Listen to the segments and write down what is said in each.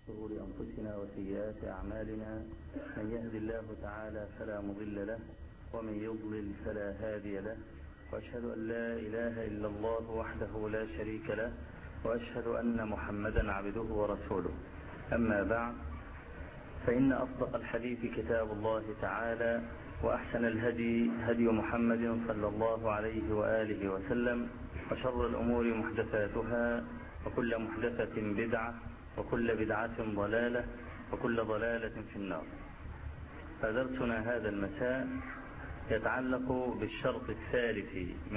شرور أنفسنا وسيئات أعمالنا، من يهد الله تعالى فلا مضل له، ومن يضلل فلا هادي له، وأشهد أن لا إله إلا الله وحده لا شريك له، وأشهد أن محمدا عبده ورسوله. أما بعد، فإن أصدق الحديث كتاب الله تعالى، وأحسن الهدي هدي محمد صلى الله عليه وآله وسلم، وشر الأمور محدثاتها، وكل محدثة بدعة، وكل بدعة ضلالة، وكل ضلالة في النار. فدرسنا هذا المساء يتعلق بالشرط الثالث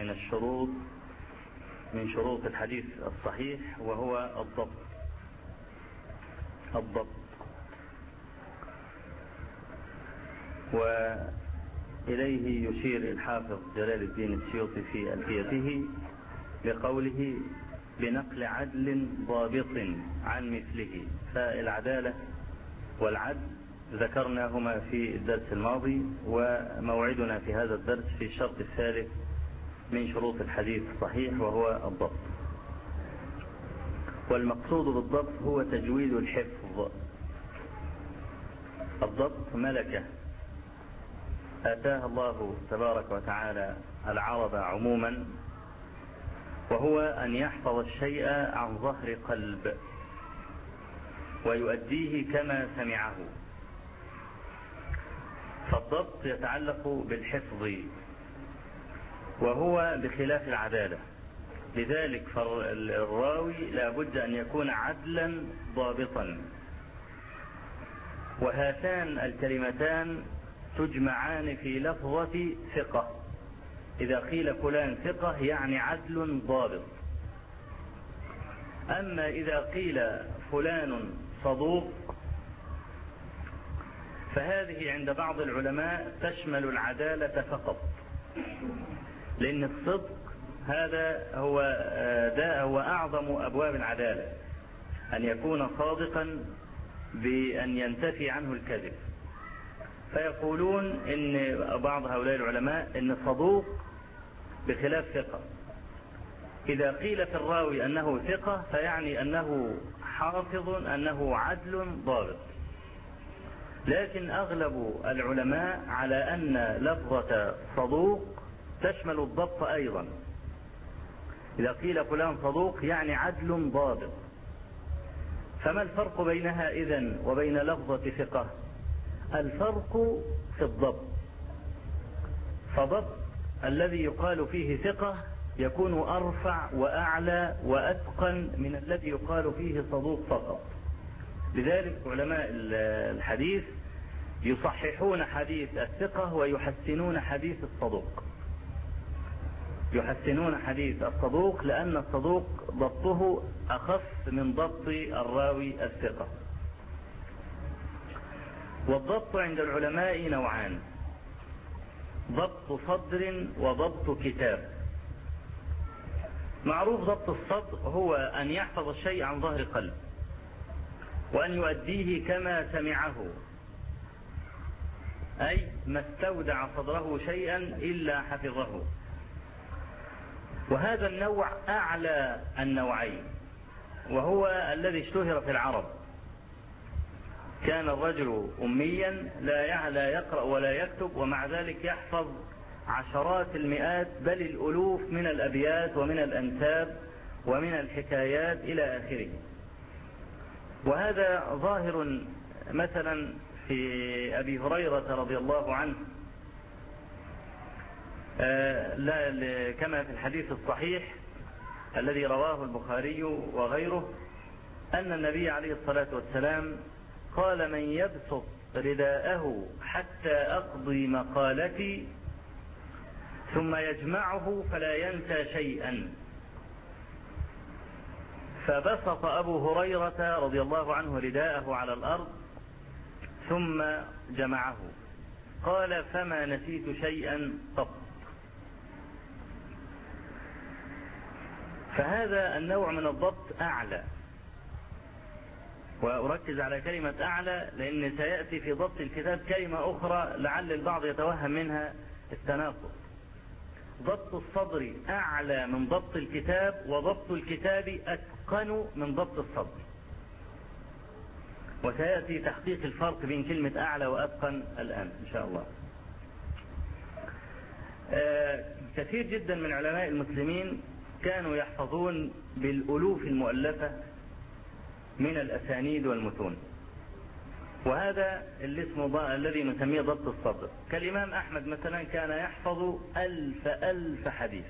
من شروط الحديث الصحيح، وهو الضبط. وإليه يشير الحافظ جلال الدين السيوطي في ألفيته بقوله: بنقل عدل ضابط عن مثله. فالعدالة والعدل ذكرناهما في الدرس الماضي، وموعدنا في هذا الدرس في الشرط الثالث من شروط الحديث الصحيح، وهو الضبط. والمقصود بالضبط هو تجويد الحفظ. الضبط ملكة آتاها الله تبارك وتعالى العرب عموما، وهو أن يحفظ الشيء عن ظهر قلب ويؤديه كما سمعه. فالضبط يتعلق بالحفظ، وهو بخلاف العدالة. لذلك فالراوي لا بد أن يكون عدلا ضابطا. وهاتان الكلمتان تجمعان في لفظة ثقة. إذا قيل فلان ثقة يعني عدل ضابط. أما إذا قيل فلان صدوق فهذه عند بعض العلماء تشمل العدالة فقط، لأن الصدق هذا هو أعظم أبواب العدالة، أن يكون صادقا بأن ينتفي عنه الكذب. فيقولون إن بعض هؤلاء العلماء إن صدوق بخلاف ثقة. إذا قيل في الراوي أنه ثقة فيعني أنه حافظ، أنه عدل ضابط. لكن أغلب العلماء على أن لفظة صدوق تشمل الضبط أيضا. إذا قيل فلان صدوق يعني عدل ضابط. فما الفرق بينها إذن وبين لفظة ثقة؟ الفرق في الضبط. فضبط الذي يقال فيه ثقة يكون أرفع وأعلى وأتقن من الذي يقال فيه صدوق فقط. لذلك علماء الحديث يصححون حديث الثقة ويحسنون حديث الصدوق. يحسنون حديث الصدوق لأن الصدوق ضبطه أخف من ضبط الراوي الثقة. والضبط عند العلماء نوعان: ضبط صدر وضبط كتاب. معروف ضبط الصدر هو أن يحفظ الشيء عن ظهر قلب، وأن يؤديه كما سمعه، أي ما استودع صدره شيئا إلا حفظه. وهذا النوع أعلى النوعين، وهو الذي اشتهر في العرب. كان الرجل أميا لا يقرأ ولا يكتب، ومع ذلك يحفظ عشرات المئات بل الألوف من الأبيات ومن الأنساب ومن الحكايات إلى آخره. وهذا ظاهر مثلا في أبي هريرة رضي الله عنه، كما في الحديث الصحيح الذي رواه البخاري وغيره، أن النبي عليه الصلاة والسلام قال: من يبسط رداءه حتى أقضي مقالتي ثم يجمعه فلا ينسى شيئا. فبسط أبو هريرة رضي الله عنه رداءه على الأرض ثم جمعه، قال: فما نسيت شيئا قط. فهذا النوع من الضبط أعلى. وأركز على كلمة أعلى لأن سيأتي في ضبط الكتاب كلمة أخرى لعل البعض يتوهم منها التناقض. ضبط الصدر أعلى من ضبط الكتاب، وضبط الكتاب أتقن من ضبط الصدر. وسيأتي تحقيق الفرق بين كلمة أعلى وأتقن الآن إن شاء الله. كثير جدا من علماء المسلمين كانوا يحفظون بالألوف المؤلفة من الأسانيد والمتون، وهذا اللي اسمه الذي نسميه ضبط الصدر. كالإمام أحمد مثلا كان يحفظ 1000 حديث،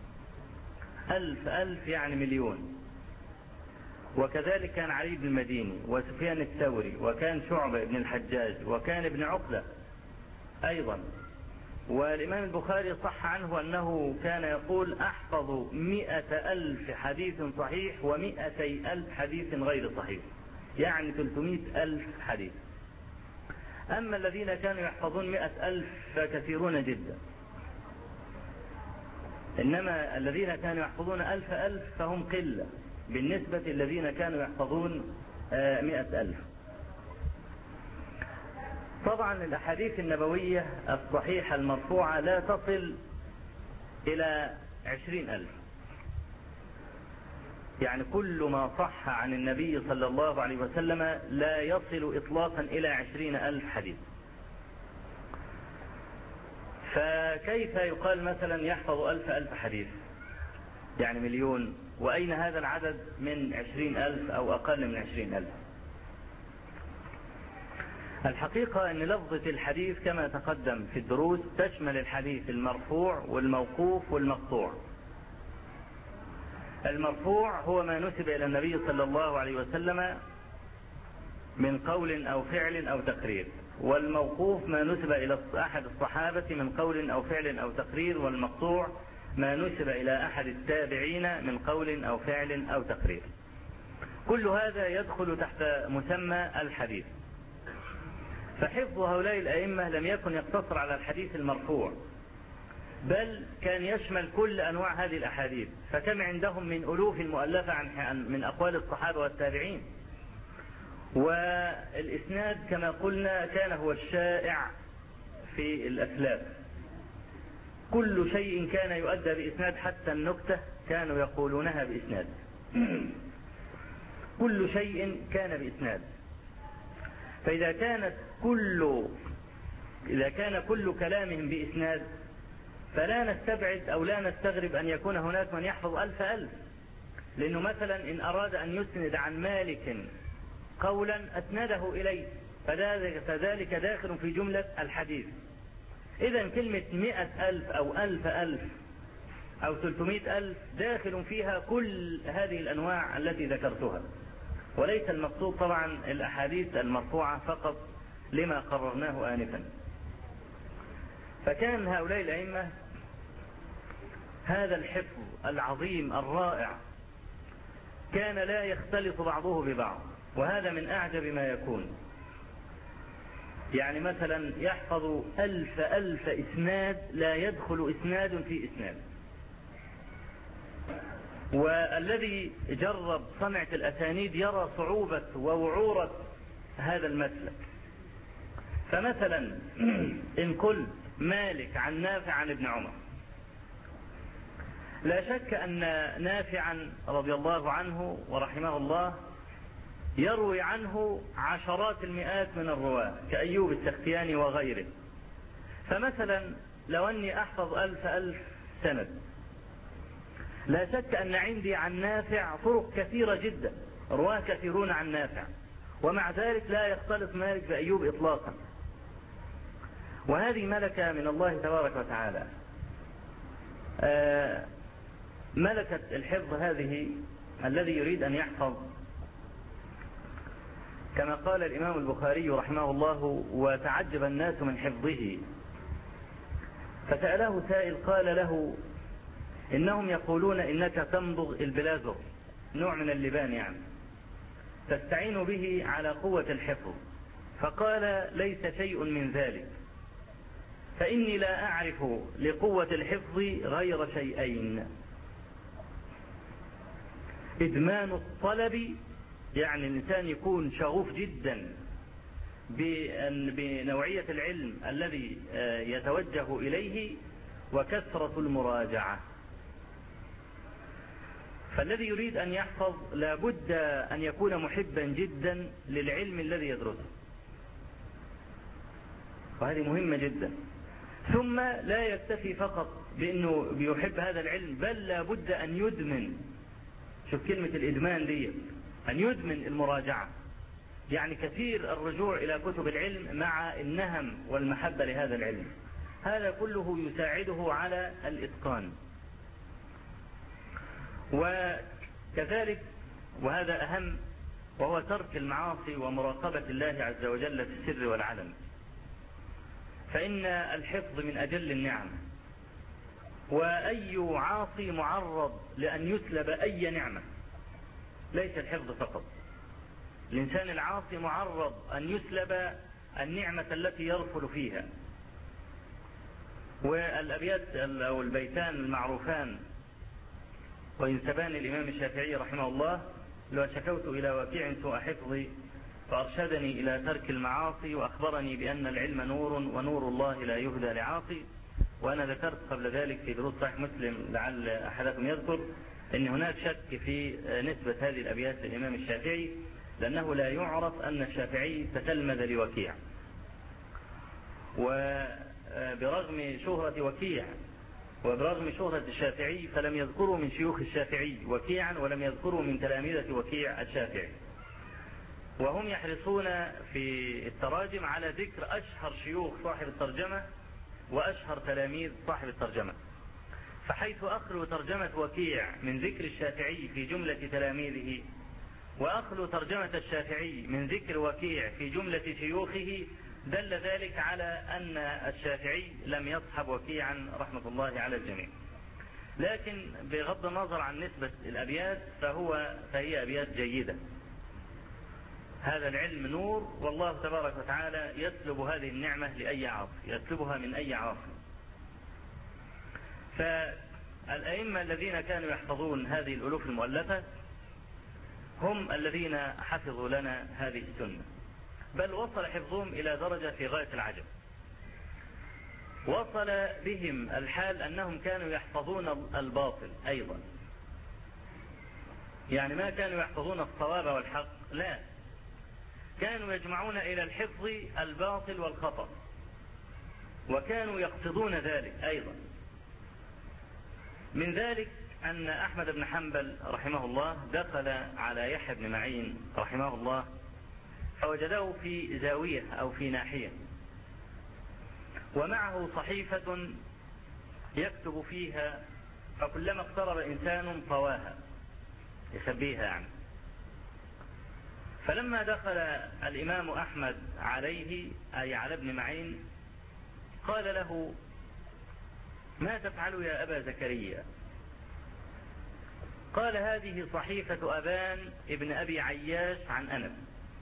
1000 يعني مليون. وكذلك كان علي بن المديني وسفيان الثوري وكان شعبة بن الحجاج وكان ابن عقلة أيضا. والإمام البخاري صح عنه أنه كان يقول أحفظ 100,000 حديث صحيح و200,000 حديث غير صحيح، يعني 300,000 حديث. أما الذين كانوا يحفظون 100,000 فكثيرون جدا، إنما الذين كانوا يحفظون 1000 فهم قلة بالنسبة للذين كانوا يحفظون 100,000. طبعا الأحاديث النبوية الصحيحة المرفوعة لا تصل إلى 20,000، يعني كل ما صح عن النبي صلى الله عليه وسلم لا يصل إطلاقا إلى 20,000 حديث. فكيف يقال مثلا يحفظ 1000 حديث يعني مليون؟ وأين هذا العدد من 20,000 أو أقل من 20,000؟ الحقيقة أن لفظة الحديث كما تقدم في الدروس تشمل الحديث المرفوع والموقوف والمقطوع. المرفوع هو ما نسب إلى النبي صلى الله عليه وسلم من قول أو فعل أو تقرير، والموقوف ما نسب إلى أحد الصحابة من قول أو فعل أو تقرير، والمقطوع ما نسب إلى أحد التابعين من قول أو فعل أو تقرير. كل هذا يدخل تحت مسمى الحديث. فحفظ هؤلاء الأئمة لم يكن يقتصر على الحديث المرفوع، بل كان يشمل كل أنواع هذه الأحاديث. فكم عندهم من ألوف مؤلفة من أقوال الصحابة والتابعين. والإسناد كما قلنا كان هو الشائع في الأسلاف، كل شيء كان يؤدى بإسناد، حتى النكتة كانوا يقولونها بإسناد. كل شيء كان بإسناد. فإذا كان كل كلامهم بإسناد فلا نستبعد أو لا نستغرب أن يكون هناك من يحفظ 1000، لأنه مثلا إن أراد أن يسند عن مالك قولا أسنده إليه، فذلك داخل في جملة الحديث. إذن كلمة 100,000 أو 1000 أو 300,000 داخل فيها كل هذه الأنواع التي ذكرتها، وليس المقصود طبعا الأحاديث المرفوعة فقط لما قررناه آنفا. فكان هؤلاء الأئمة هذا الحفظ العظيم الرائع كان لا يختلط بعضه ببعض، وهذا من أعجب ما يكون. يعني مثلا يحفظ 1000 إسناد لا يدخل إسناد في إسناد. والذي جرب صنعة الأسانيد يرى صعوبة ووعورة هذا المسلك. فمثلا إن قلت مالك عن نافع عن ابن عمر، لا شك أن نافعا رضي الله عنه ورحمه الله يروي عنه عشرات المئات من الرواة كأيوب السختياني وغيره. فمثلا لو أني أحفظ 1000 سند، لا شك أن عندي عن نافع طرق كثيرة جدا، رواه كثيرون عن نافع، ومع ذلك لا يختلط مالك بأيوب إطلاقا. وهذه ملكة من الله تبارك وتعالى. ملكة الحفظ هذه الذي يريد أن يحفظ، كما قال الإمام البخاري رحمه الله: وتعجب الناس من حفظه. فسأله سائل قال له: إنهم يقولون إنك تمضغ البلازر، نوع من اللبان يعني، تستعين به على قوة الحفظ. فقال: ليس شيء من ذلك، فإني لا أعرف لقوة الحفظ غير شيئين: إدمان الطلب، يعني الإنسان يكون شغوف جدا بنوعية العلم الذي يتوجه إليه، وكثرة المراجعة. فالذي يريد أن يحفظ لابد أن يكون محبا جدا للعلم الذي يدرسه، وهذه مهمة جدا. ثم لا يكتفي فقط بأنه بيحب هذا العلم، بل لابد أن يدمن، شوف كلمة الإدمان دي، أن يدمن المراجعة، يعني كثير الرجوع إلى كتب العلم مع النهم والمحبة لهذا العلم. هذا كله يساعده على الإتقان. وكذلك وهذا أهم، وهو ترك المعاصي ومراقبة الله عز وجل في السر والعلن. فإن الحفظ من أجل النعم، وأي عاصي معرض لأن يسلب أي نعمة، ليس الحفظ فقط. الإنسان العاصي معرض أن يسلب النعمة التي يرفل فيها. والأبيات أو البيتان المعروفان وينسبان الإمام الشافعي رحمه الله: لو شكوت إلى وكيع سوء حفظي فأرشدني إلى ترك المعاصي وأخبرني بأن العلم نور ونور الله لا يهدى لعاصي. وأنا ذكرت قبل ذلك في دروس صحيح مسلم لعل أحدكم يذكر أن هناك شك في نسبة هذه الأبيات للإمام الشافعي، لأنه لا يعرف أن الشافعي تتلمذ لوكيع، وبرغم شهرة وكيع وبرغم شهرة الشافعي فلم يذكروا من شيوخ الشافعي وكيعا، ولم يذكروا من تلامذة وكيع الشافعي. وهم يحرصون في التراجم على ذكر أشهر شيوخ صاحب الترجمة وأشهر تلاميذ صاحب الترجمة، فحيث أخلو ترجمة وكيع من ذكر الشافعي في جملة تلاميذه، وأخلو ترجمة الشافعي من ذكر وكيع في جملة شيوخه، دل ذلك على أن الشافعي لم يصحب وكيعا رحمة الله على الجميع. لكن بغض النظر عن نسبة الأبيات فهي أبيات جيدة. هذا العلم نور، والله تبارك وتعالى يسلب هذه النعمة لأي عاصي، يسلبها من أي عاصي. فالأئمة الذين كانوا يحفظون هذه الألوف المؤلفة هم الذين حفظوا لنا هذه السنة، بل وصل حفظهم إلى درجة في غاية العجب. وصل بهم الحال أنهم كانوا يحفظون الباطل أيضا، يعني ما كانوا يحفظون الصواب والحق، لا، كانوا يجمعون إلى الحفظ الباطل والخطأ، وكانوا يقصدون ذلك أيضا. من ذلك أن أحمد بن حنبل رحمه الله دخل على يحيى بن معين رحمه الله، فوجده في زاوية أو في ناحية، ومعه صحيفة يكتب فيها، فكلما اقترب إنسان طواها، يخبيها يعني. فلما دخل الإمام أحمد عليه أي على ابن معين قال له: ما تفعل يا أبا زكريا؟ قال: هذه صحيفة أبان ابن أبي عياش عن أنس.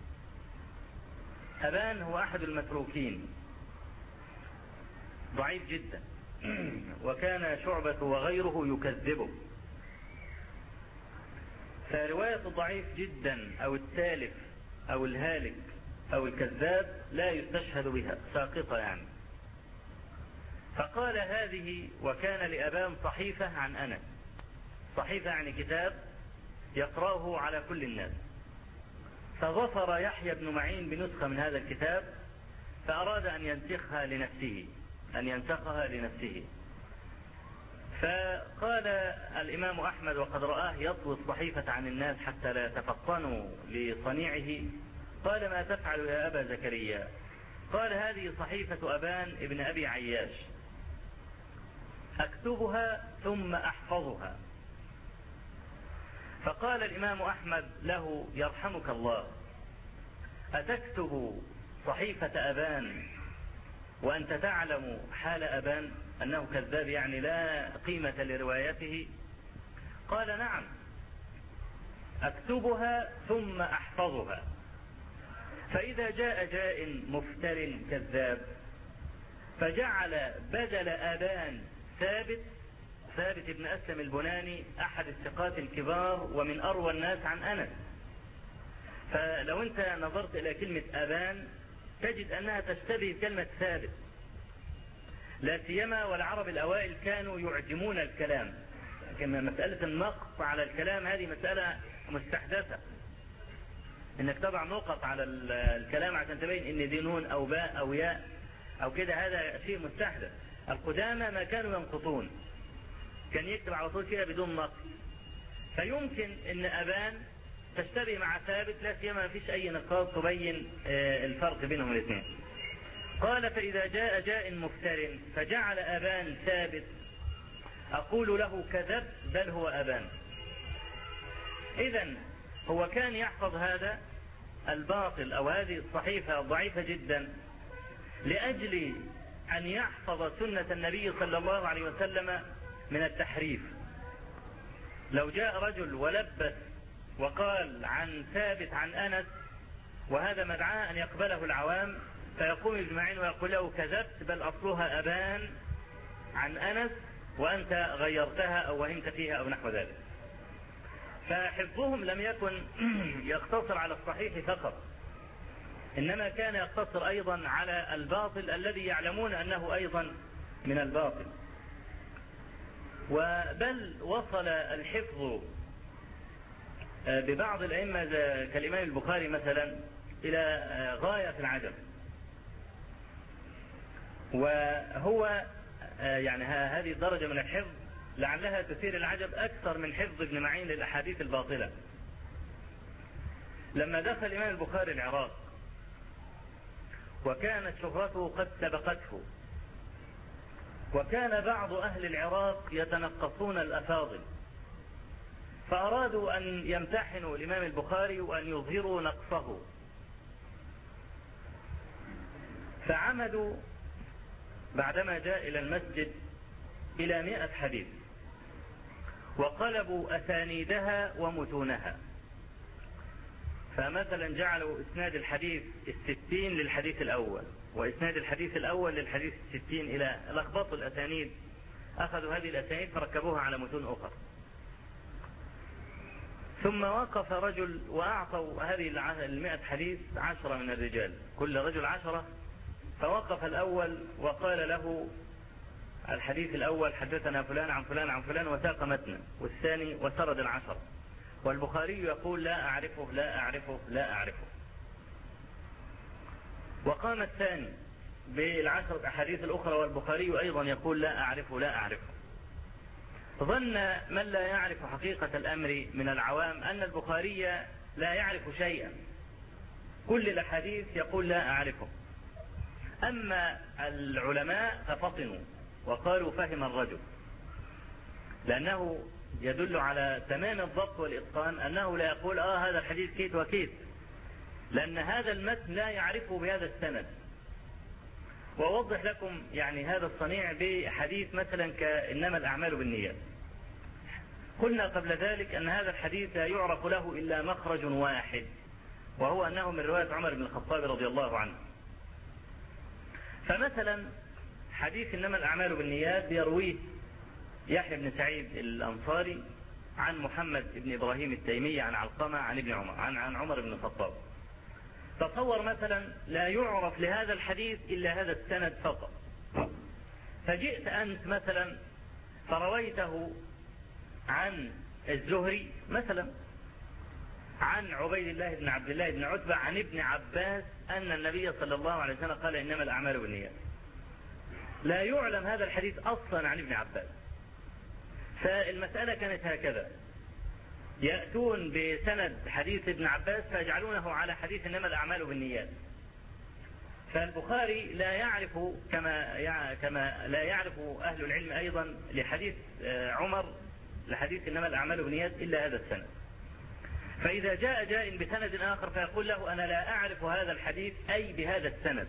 أبان هو أحد المتروكين، ضعيف جدا، وكان شعبة وغيره يكذبه، فرواية الضعيف جدا أو التالف أو الهالك أو الكذاب لا يستشهد بها، ساقطة يعني. فقال: هذه، وكان لأبان صحيفة عن أنس، صحيفة يعني كتاب يقرأه على كل الناس. فظفر يحيى بن معين بنسخة من هذا الكتاب، فأراد أن ينسخها لنفسه، فقال الإمام أحمد وقد رآه يطوي الصحيفة عن الناس حتى لا يتفطنوا لصنيعه، قال: ما تفعل يا أبا زكريا؟ قال: هذه صحيفة أبان ابن أبي عياش، أكتبها ثم أحفظها. فقال الإمام أحمد له: يرحمك الله، أتكتب صحيفة أبان وأنت تعلم حال أبان أنه كذاب، يعني لا قيمة لروايته؟ قال: نعم، أكتبها ثم أحفظها، فإذا جاء جاء مفتر كذاب فجعل بدل أبان ثابت بن أسلم البناني، أحد الثقات الكبار ومن أروى الناس عن أنس. فلو أنت نظرت إلى كلمة أبان تجد أنها تشتبه كلمة ثابت، لا سيما والعرب الأوائل كانوا يعجمون الكلام، لكن مسألة النقص على الكلام هذه مسألة مستحدثة، انك تضع نقط على الكلام عشان تبين ان دي نون او باء او ياء او كده، هذا شيء مستحدث. القدامى ما كانوا ينقطون، كان يكتب على طول كده بدون نقص. فيمكن ان ابان تشتبه مع ثابت، لا سيما ما فيش اي نقاط تبين الفرق بينهم الاثنين. قال فاذا جاء جاء مفتر فجعل ابان ثابت اقول له كذب بل هو ابان. اذن هو كان يحفظ هذا الباطل او هذه الصحيفة ضعيفة جدا لاجل ان يحفظ سنة النبي صلى الله عليه وسلم من التحريف. لو جاء رجل ولبس وقال عن ثابت عن انس وهذا مدعاه ان يقبله العوام، فيقوم اجمعين ويقول له كذبت بل اصلها ابان عن انس وانت غيرتها او وهمت فيها او نحو ذلك. فحفظهم لم يكن يقتصر على الصحيح فقط، انما كان يقتصر ايضا على الباطل الذي يعلمون انه ايضا من الباطل. وبل وصل الحفظ ببعض الائمه كالامام البخاري مثلا الى غايه العجب، وهو يعني هذه الدرجه من الحفظ لعلها تثير العجب اكثر من حفظ ابن معين للاحاديث الباطله. لما دخل الامام البخاري العراق وكانت شهرته قد سبقته، وكان بعض اهل العراق يتنقصون الافاضل، فارادوا ان يمتحنوا الامام البخاري وان يظهروا نقصه، فعمدوا بعدما جاء الى المسجد الى 100 حديث وقلبوا اسانيدها ومتونها. فمثلا جعلوا اسناد الحديث 60 للحديث الاول واسناد الحديث الاول للحديث 60، الى لخبطوا الاسانيد، اخذوا هذه الاسانيد فركبوها على متون اخرى. ثم وقف رجل واعطوا هذه 100 حديث 10 من الرجال، كل رجل 10، فوقف الاول وقال له الحديث الاول حدثنا فلان عن فلان عن فلان وساق متنا، والثاني وسرد 10، والبخاري يقول لا اعرفه لا اعرفه لا اعرفه. وقام الثاني بال10 احاديث الاخرى والبخاري ايضا يقول لا اعرفه لا اعرفه. ظن من لا يعرف حقيقة الامر من العوام ان البخاري لا يعرف شيئا، كل الاحاديث يقول لا اعرفه. اما العلماء ففطنوا وقالوا فهم الرجل، لانه يدل على تمام الضبط والاتقان انه لا يقول هذا الحديث كيت وكيت، لان هذا المتن لا يعرفه بهذا السند. واوضح لكم يعني هذا الصنيع بحديث مثلا كانما الاعمال بالنيات. قلنا قبل ذلك ان هذا الحديث لا يعرف له الا مخرج واحد، وهو انه من رواية عمر بن الخطاب رضي الله عنه. فمثلا حديث انما الاعمال بالنيات يرويه يحيى بن سعيد الانصاري عن محمد بن ابراهيم التيمي عن علقمة عن ابن عمر عن عمر بن الخطاب. تصور مثلا لا يعرف لهذا الحديث الا هذا السند فقط، فجئت انت مثلا فرويته عن الزهري مثلا عن عبيد الله بن عبد الله بن عتبة عن ابن عباس ان النبي صلى الله عليه وسلم قال انما الاعمال بالنيات. لا يعلم هذا الحديث اصلا عن ابن عباس. فالمسألة كانت هكذا، يأتون بسند حديث ابن عباس فيجعلونه على حديث انما الاعمال بالنيات. فالبخاري لا يعرف كما لا يعرف اهل العلم ايضا لحديث عمر لحديث انما الاعمال بالنيات الا هذا السند. فاذا جاء جاء بسند اخر فيقول له انا لا اعرف هذا الحديث اي بهذا السند.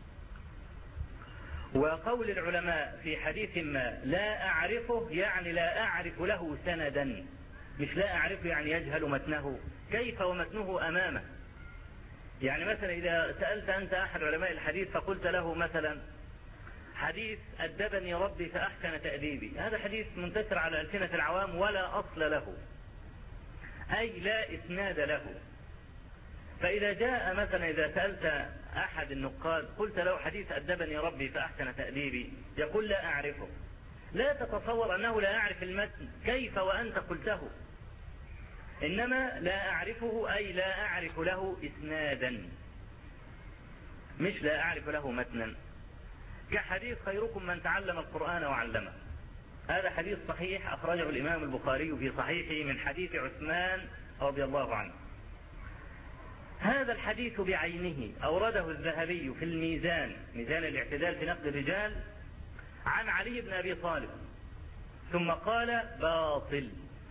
وقول العلماء في حديث ما لا اعرفه يعني لا اعرف له سندا، مش لا اعرفه يعني يجهل متنه، كيف ومتنه امامه. يعني مثلا اذا سألت انت احد علماء الحديث فقلت له مثلا حديث ادبني ربي فاحسن تأديبي، هذا حديث منتشر على ألسنة العوام ولا اصل له، اي لا اسناد له. فاذا جاء مثلا اذا سألت احد النقاد قلت له حديث ادبني ربي فاحسن تأديبي، يقول لا اعرفه، لا تتصور أنه لا يعرف المتن، كيف وأنت قلته؟ إنما لا أعرفه أي لا أعرف له إسنادا، مش لا أعرف له متنا. كحديث خيركم من تعلم القرآن وعلمه، هذا حديث صحيح أخرجه الإمام البخاري في صحيحه من حديث عثمان رضي الله عنه. هذا الحديث بعينه أورده الذهبي في الميزان، ميزان الاعتدال في نقد الرجال، عن علي بن أبي طالب، ثم قال باطل.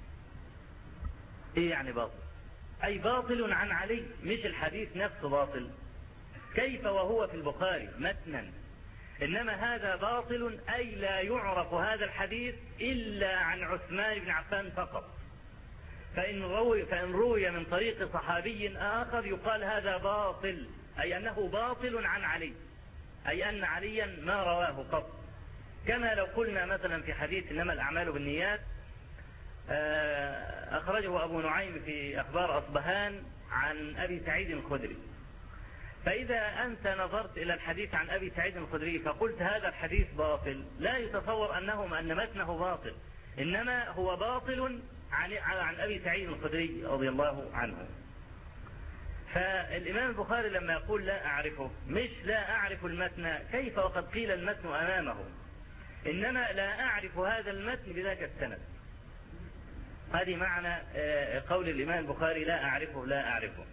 إيه يعني باطل؟ أي باطل عن علي، مش الحديث نفسه باطل، كيف وهو في البخاري متنا، إنما هذا باطل أي لا يعرف هذا الحديث إلا عن عثمان بن عفان فقط. فإن روي من طريق صحابي آخر يقال هذا باطل، أي أنه باطل عن علي، أي أن عليا ما رواه قط. كما لو قلنا مثلا في حديث إنما الأعمال بالنيات، أخرجه أبو نعيم في أخبار أصبهان عن أبي سعيد الخدري، فإذا أنت نظرت إلى الحديث عن أبي سعيد الخدري فقلت هذا الحديث باطل، لا يتصور أن متنه باطل، إنما هو باطل عن أبي سعيد الخدري رضي الله عنه. فالإمام البخاري لما يقول لا أعرفه، مش لا أعرف المتن كيف وقد قيل المتن أمامه، إنما لا أعرف هذا المتن بذاك السند. هذه معنى قول الإمام البخاري لا أعرفه لا أعرفه،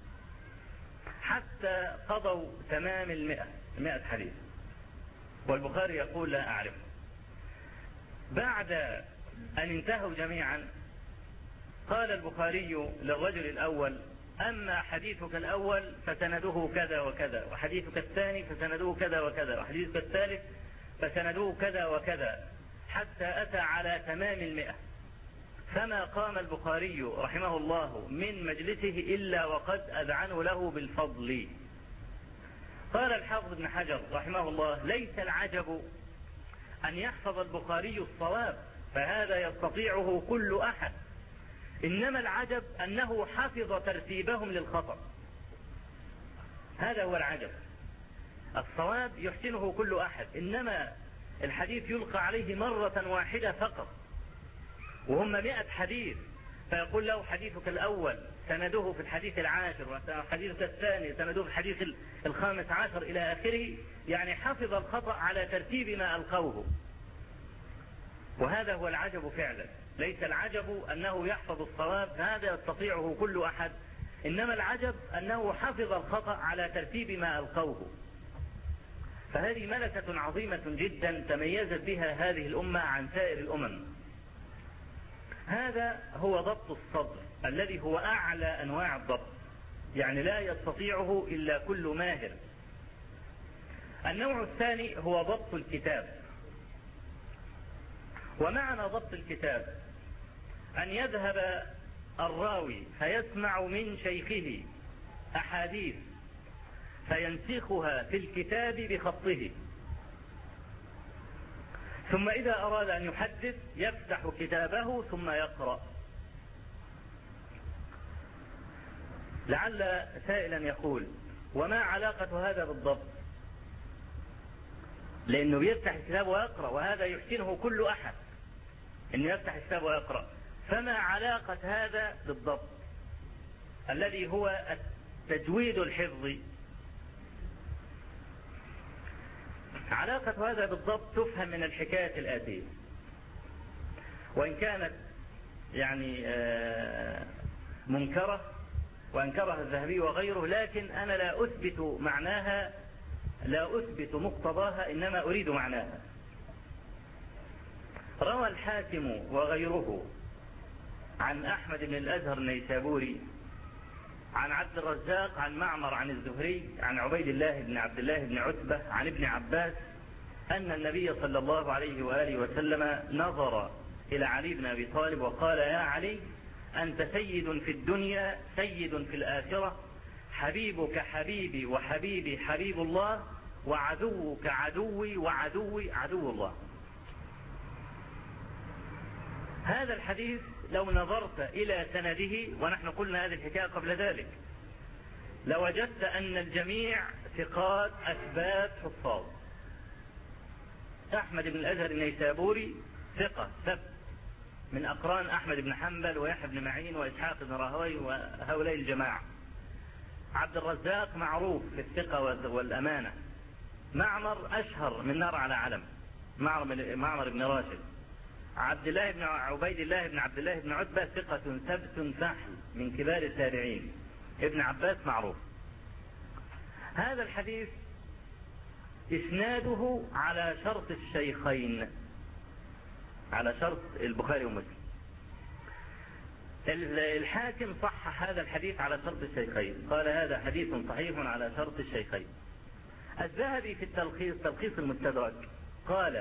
حتى قضوا تمام 100 حديث والبخاري يقول لا أعرفه. بعد أن انتهوا جميعا قال البخاري للرجل الأول أما حديثك الأول فسنده كذا وكذا، وحديثك الثاني فسنده كذا وكذا، وحديثك الثالث فسنده كذا وكذا، حتى أتى على تمام 100. فما قام البخاري رحمه الله من مجلسه إلا وقد أذعنوا له بالفضل. قال الحافظ ابن حجر رحمه الله ليس العجب أن يحفظ البخاري الصواب، فهذا يستطيعه كل أحد، إنما العجب أنه حفظ ترتيبهم للخطأ. هذا هو العجب. الصواب يحسنه كل أحد، إنما الحديث يلقى عليه مرة واحدة فقط، وهم 100 حديث، فيقول له حديثك الأول سنده في الحديث 10، وحديثك الثاني سنده في الحديث 15 إلى آخره، يعني حفظ الخطأ على ترتيب ما ألقوه. وهذا هو العجب فعلا. ليس العجب أنه يحفظ الصواب، هذا يستطيعه كل أحد، إنما العجب أنه حفظ الخطأ على ترتيب ما ألقوه. فهذه ملكة عظيمة جدا تميزت بها هذه الأمة عن سائر الأمم. هذا هو ضبط الصدر الذي هو أعلى أنواع الضبط، يعني لا يستطيعه إلا كل ماهر. النوع الثاني هو ضبط الكتاب. ومعنى ضبط الكتاب أن يذهب الراوي فيسمع من شيخه أحاديث فينسخها في الكتاب بخطه، ثم إذا أراد أن يحدث يفتح كتابه ثم يقرأ. لعل سائلا يقول وما علاقة هذا بالضبط؟ لأنه يفتح الكتاب ويقرأ، وهذا يحسنه كل أحد أنه يفتح الكتاب ويقرأ، فما علاقة هذا بالضبط الذي هو التجويد الحفظي؟ علاقة هذا بالضبط تفهم من الحكاية الآتية، وإن كانت يعني منكرة وأنكرها الذهبي وغيره، لكن أنا لا أثبت معناها، لا أثبت مقتضاها، إنما أريد معناها. روى الحاكم وغيره عن أحمد بن الأزهر النيسابوري عن عبد الرزاق عن معمر عن الزهري عن عبيد الله بن عبد الله بن عتبة عن ابن عباس أن النبي صلى الله عليه وآله وسلم نظر إلى علي بن أبي طالب وقال يا علي أنت سيد في الدنيا سيد في الآخرة، حبيبك حبيبي وحبيبي حبيب الله، وعدوك عدوي وعدوي عدو الله. هذا الحديث لو نظرت إلى سنده، ونحن قلنا هذه الحكاية قبل ذلك، لوجدت أن الجميع ثقات أثبات حفاظ. أحمد بن الأزهر النيسابوري ثقة ثبت من أقران أحمد بن حنبل ويحيى بن معين وإسحاق بن راهوي وهؤلاء الجماعة. عبد الرزاق معروف بالثقة والأمانة. معمر أشهر من نار على علم، معمر بن راشد. عبيد الله بن عبد الله بن عتبة ثقة ثبت فحل من كبار التابعين. ابن عباس معروف. هذا الحديث إسناده على شرط الشيخين، على شرط البخاري ومسلم. الحاكم صحح هذا الحديث على شرط الشيخين، قال هذا حديث صحيح على شرط الشيخين. الذهبي في تلخيص المستدرك قال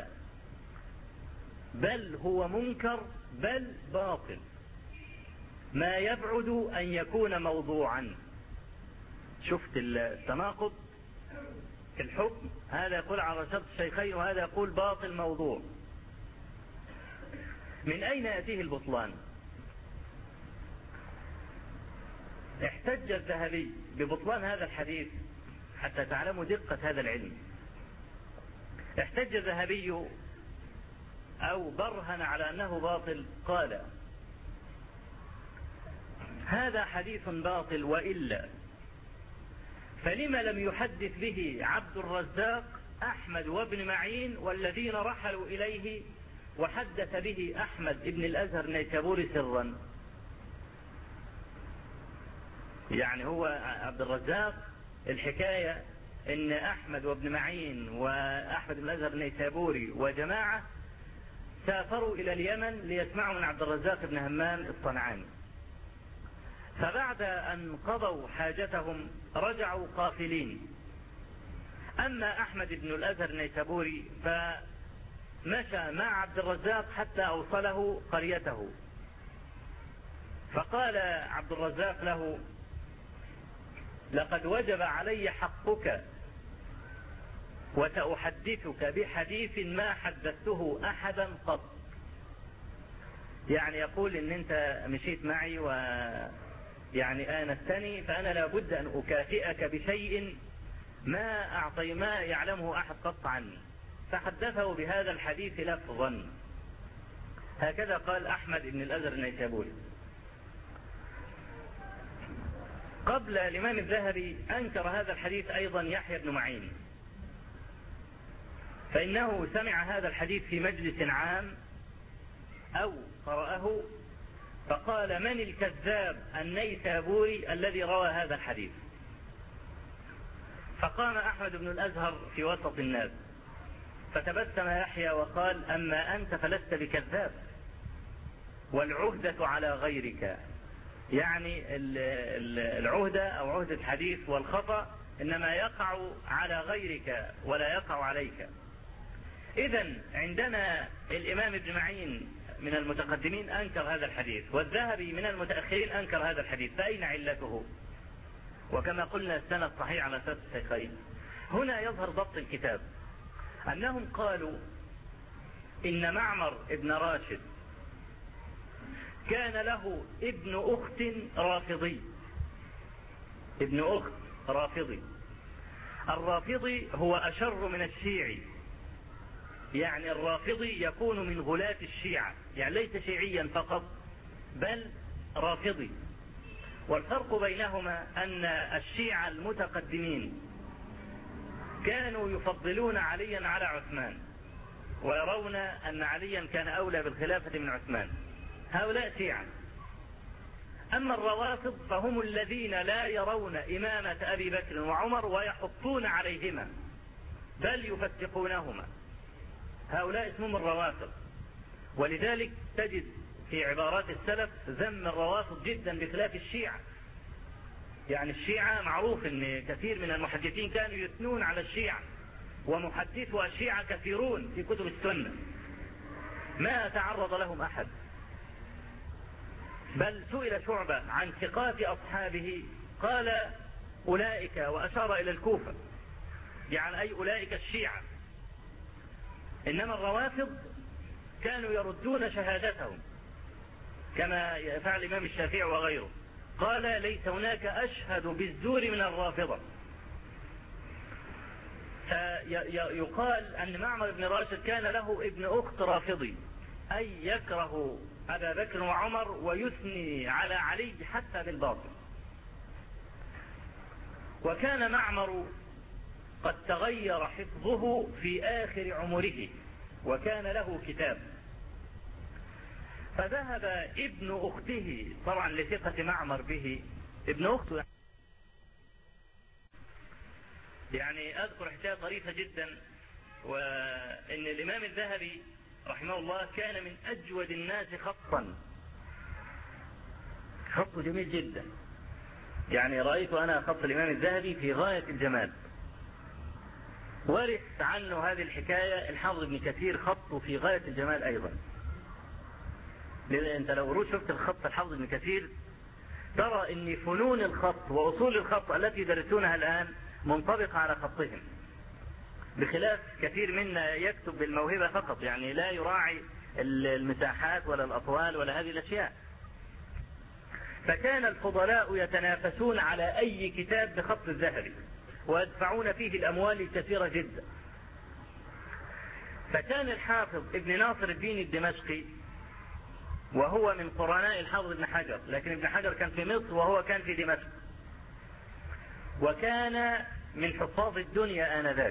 بل هو منكر بل باطل، ما يبعد أن يكون موضوعا. شفت التناقض في الحكم، هذا يقول على شرط الشيخين وهذا يقول باطل موضوع. من أين يأتيه البطلان؟ احتج الذهبي ببطلان هذا الحديث حتى تعلموا دقة هذا العلم. احتج الذهبي أو برهن على أنه باطل، قال هذا حديث باطل، وإلا فلما لم يحدث به عبد الرزاق أحمد وابن معين والذين رحلوا إليه، وحدث به أحمد ابن الأزهر النيسابوري سرا. يعني هو عبد الرزاق الحكاية ان أحمد وابن معين وأحمد بن الأزهر النيسابوري وجماعة سافروا إلى اليمن ليسمعوا من عبد الرزاق بن همام الصنعاني، فبعد أن قضوا حاجتهم رجعوا قافلين. أما أحمد بن الأزهر النيسابوري فمشى مع عبد الرزاق حتى أوصله قريته، فقال عبد الرزاق له لقد وجب علي حقك وسأحدثك بحديث ما حدثته أحدا قط. يعني يقول إن أنت مشيت معي ويعني آنستني، فأنا لابد أن أكافئك بشيء ما يعلمه أحد قط عني. فحدثه بهذا الحديث لفظا. هكذا قال أحمد بن الأزهر النيسابوري. قبل الإمام الذهبي أنكر هذا الحديث أيضا يحيى بن معين، فإنه سمع هذا الحديث في مجلس عام أو قرأه، فقال من الكذاب النيسابوري الذي روى هذا الحديث؟ فقام أحمد بن الأزهر في وسط الناس فتبسم يحيى وقال أما أنت فلست بكذاب، والعهدة على غيرك. يعني العهدة أو عهدة الحديث والخطأ إنما يقع على غيرك ولا يقع عليك. إذن عندنا الإمام ابن معين من المتقدمين أنكر هذا الحديث، والذهبي من المتأخرين أنكر هذا الحديث، فأين علته؟ وكما قلنا السند صحيح على أساس الشيخين. هنا يظهر ضبط الكتاب، أنهم قالوا إن معمر ابن راشد كان له ابن أخت رافضي، ابن أخت رافضي. الرافضي هو أشر من الشيعي، يعني الرافضي يكون من غلاة الشيعة، يعني ليس شيعيا فقط بل رافضي. والفرق بينهما أن الشيعة المتقدمين كانوا يفضلون عليا على عثمان، ويرون أن عليا كان أولى بالخلافة من عثمان، هؤلاء شيعة. أما الروافض فهم الذين لا يرون إمامة أبي بكر وعمر ويحطون عليهما بل يفتقونهما، هؤلاء اسمهم الروافض. ولذلك تجد في عبارات السلف ذم الروافض جدا بخلاف الشيعة. يعني الشيعة معروف ان كثير من المحدثين كانوا يثنون على الشيعة، ومحدثو الشيعة كثيرون في كتب السنة ما تعرض لهم أحد. بل سئل شعبة عن ثقات أصحابه قال أولئك، وأشار إلى الكوفة، يعني أي أولئك الشيعة. إنما الروافض كانوا يردون شهادتهم كما يفعل الإمام الشافعي وغيره، قال ليس هناك أشهد بالزور من الرافضة. فيقال أن معمر بن راشد كان له ابن أخت رافضي، أي يكره أبا بكر وعمر ويثني على علي حتى بالباطل. وكان معمر قد تغير حفظه في آخر عمره، وكان له كتاب، فذهب ابن أخته طبعا لثقة معمر به، ابن أخته يعني أذكر حكاية طريفة جدا، وإن الإمام الذهبي رحمه الله كان من أجود الناس خطا، خطه جميل جدا، يعني رأيت أنا خط الإمام الذهبي في غاية الجمال. ورث عنه هذه الحكاية الحافظ ابن كثير خطه في غاية الجمال أيضا. أنت لو شفت الخط الحافظ ابن كثير ترى أن فنون الخط وأصول الخط التي درسونها الآن منطبقة على خطهم، بخلاف كثير منا يكتب بالموهبة فقط، يعني لا يراعي المساحات ولا الأطوال ولا هذه الأشياء. فكان الفضلاء يتنافسون على أي كتاب بخط الذهبي ويدفعون فيه الأموال الكثيرة جدا. فكان الحافظ ابن ناصر الدين الدمشقي وهو من قرناء الحافظ ابن حجر، لكن ابن حجر كان في مصر وهو كان في دمشق، وكان من حفاظ الدنيا آنذاك،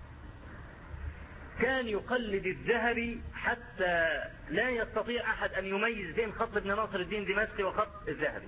كان يقلد الذهبي حتى لا يستطيع أحد أن يميز بين خط ابن ناصر الدين الدمشقي وخط الذهبي.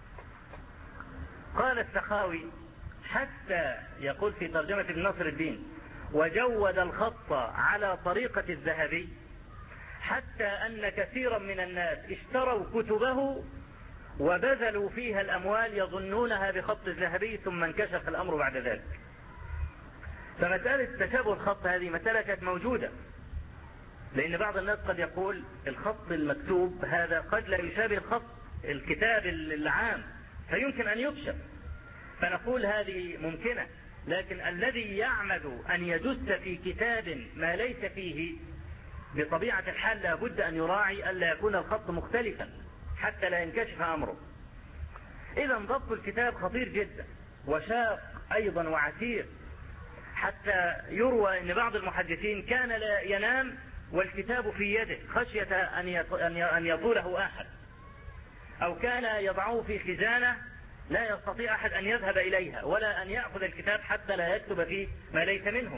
قال السخاوي حتى يقول في ترجمة ابن ناصر الدين: وجود الخط على طريقة الذهبي حتى أن كثيرا من الناس اشتروا كتبه وبذلوا فيها الأموال يظنونها بخط الذهبي، ثم انكشف الأمر بعد ذلك. فمسألة تشابه الخط هذه مسألة كانت موجودة، لأن بعض الناس قد يقول الخط المكتوب هذا قد لا يشابه الخط الكتاب العام فيمكن أن يكشف، فنقول هذه ممكنة، لكن الذي يعمد أن يدس في كتاب ما ليس فيه بطبيعة الحال لابد أن يراعي ألا يكون الخط مختلفا حتى لا ينكشف أمره. إذا ضبط الكتاب خطير جدا وشاق أيضا وعسير، حتى يروى أن بعض المحدثين كان لا ينام والكتاب في يده خشية أن يطوله أحد، أو كان يضعه في خزانة لا يستطيع أحد أن يذهب إليها ولا أن يأخذ الكتاب حتى لا يكتب فيه ما ليس منه.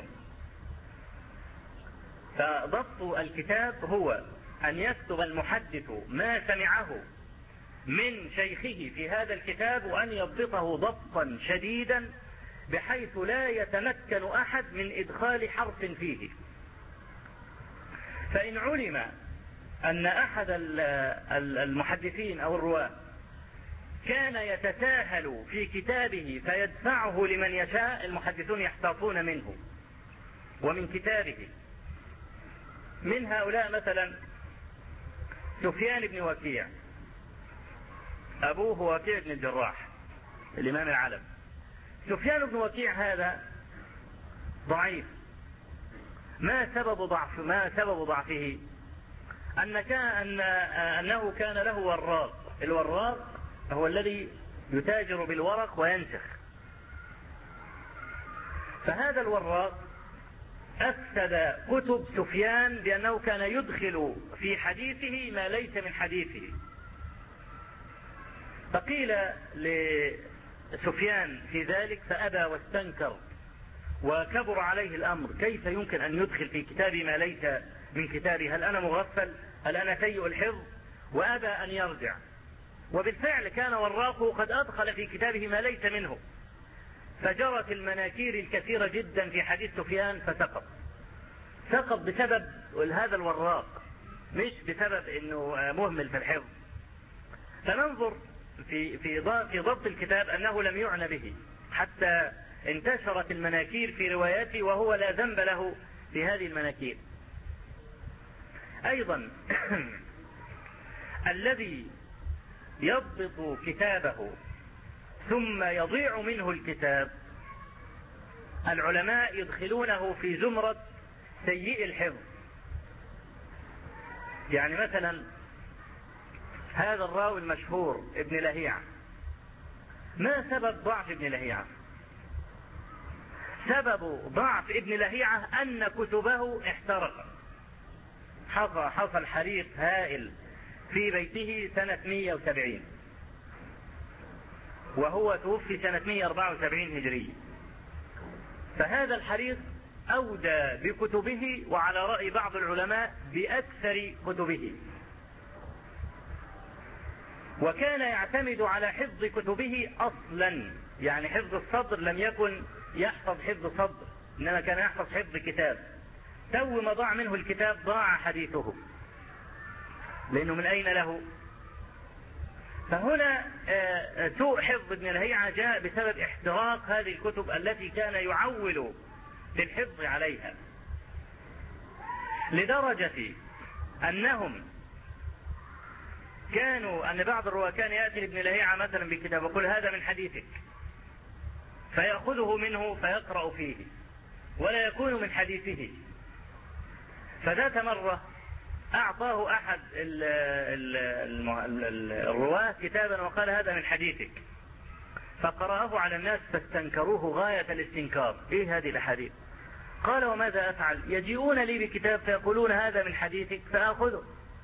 فضبط الكتاب هو أن يكتب المحدث ما سمعه من شيخه في هذا الكتاب، وأن يضبطه ضبطا شديدا بحيث لا يتمكن أحد من إدخال حرف فيه. فإن علم أن أحد المحدثين أو الرواة كان يتساهل في كتابه فيدفعه لمن يشاء، المحدثون يحتاطون منه ومن كتابه. من هؤلاء مثلا سفيان بن وكيع، أبوه وكيع بن الجراح الإمام العالم. سفيان بن وكيع هذا ضعيف. ما سبب ضعفه؟ أنه كان له وراق. الوراق هو الذي يتاجر بالورق وينسخ. فهذا الوراق أفسد كتب سفيان بأنه كان يدخل في حديثه ما ليس من حديثه. فقيل لسفيان في ذلك فأبى واستنكر وكبر عليه الأمر، كيف يمكن أن يدخل في كتابي ما ليس من كتابي؟ هل أنا مغفل؟ هل أنا سيء الحفظ؟ وأبى أن يرجع. وبالفعل كان وراقه قد أدخل في كتابه ما ليس منه، فجرت المناكير الكثيرة جدا في حديث سفيان فسقط بسبب هذا الوراق، مش بسبب أنه مهمل في الحفظ. فننظر في ضبط الكتاب أنه لم يعنى به حتى انتشرت المناكير في رواياته وهو لا ذنب له في هذه المناكير. أيضا الذي يضبط كتابه ثم يضيع منه الكتاب، العلماء يدخلونه في زمرة سيء الحفظ. يعني مثلا هذا الراوي المشهور ابن لهيعة، ما سبب ضعف ابن لهيعة؟ سبب ضعف ابن لهيعة أن كتبه احترقت. حصل حريق هائل في بيته سنة 170، وهو توفي سنة 174 هجرية. فهذا الحريق أودى بكتبه، وعلى رأي بعض العلماء بأكثر كتبه، وكان يعتمد على حفظ كتبه أصلا. يعني حفظ الصدر لم يكن يحفظ حفظ صدر، إنما كان يحفظ حفظ كتاب. تو ما ضاع منه الكتاب ضاع حديثه، لأنه من أين له؟ فهنا سوء حفظ ابن لهيعة جاء بسبب احتراق هذه الكتب التي كان يعول للحفظ عليها، لدرجة أنهم أن بعض الرواة كان يأتي لابن لهيعة مثلا بكتاب ويقول هذا من حديثك، فيأخذه منه فيقرأ فيه ولا يكون من حديثه. فذات مرة أعطاه أحد الرواة كتابا وقال هذا من حديثك، فقرأه على الناس فاستنكروه غاية الاستنكار. إيه هذه الأحاديث؟ قال وماذا أفعل؟ يجيئون لي بكتاب فيقولون هذا من حديثك فأخذه.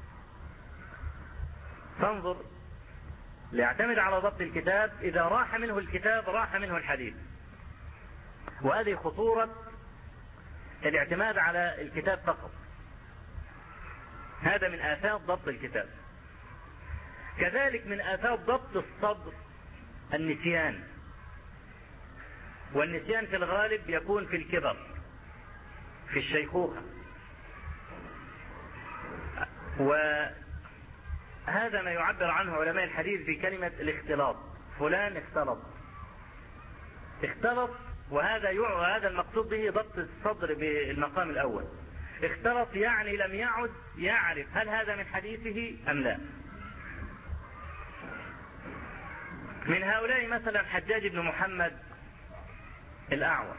فانظر، ليعتمد على ضبط الكتاب، إذا راح منه الكتاب راح منه الحديث. وهذه خطورة الاعتماد على الكتاب فقط، هذا من آفات ضبط الكتاب. كذلك من آفات ضبط الصدر النسيان، والنسيان في الغالب يكون في الكبر، في الشيخوخة. وهذا ما يعبر عنه علماء الحديث بكلمة الاختلاط. فلان اختلط، وهذا المقصود به ضبط الصدر بالمقام الأول. اختلط يعني لم يعد يعرف هل هذا من حديثه أم لا. من هؤلاء مثلا حجاج بن محمد الأعور.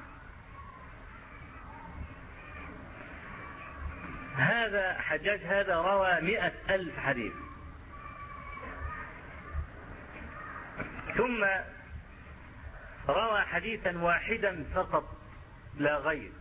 هذا حجاج هذا روى 100,000 حديث، ثم روى حديثا واحدا فقط لا غير،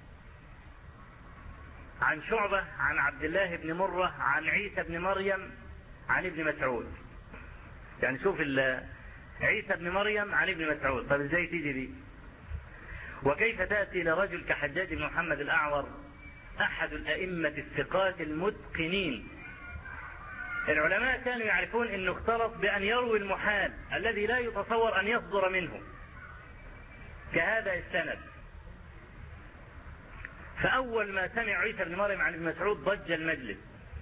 عن شعبة عن عبد الله بن مرة عن عيسى بن مريم عن ابن مسعود. يعني شوف عيسى بن مريم عن ابن مسعود، طب ازاي تيجي دي؟ وكيف تأتي لرجل كحجاج بن محمد الأعور أحد الأئمة الثقات المتقنين؟ العلماء كانوا يعرفون أنه اختلط بأن يروي المحال الذي لا يتصور أن يصدر منه، كهذا السند. فأول ما سمع عيسى بن مريم عن ابن مسعود ضج المجلس.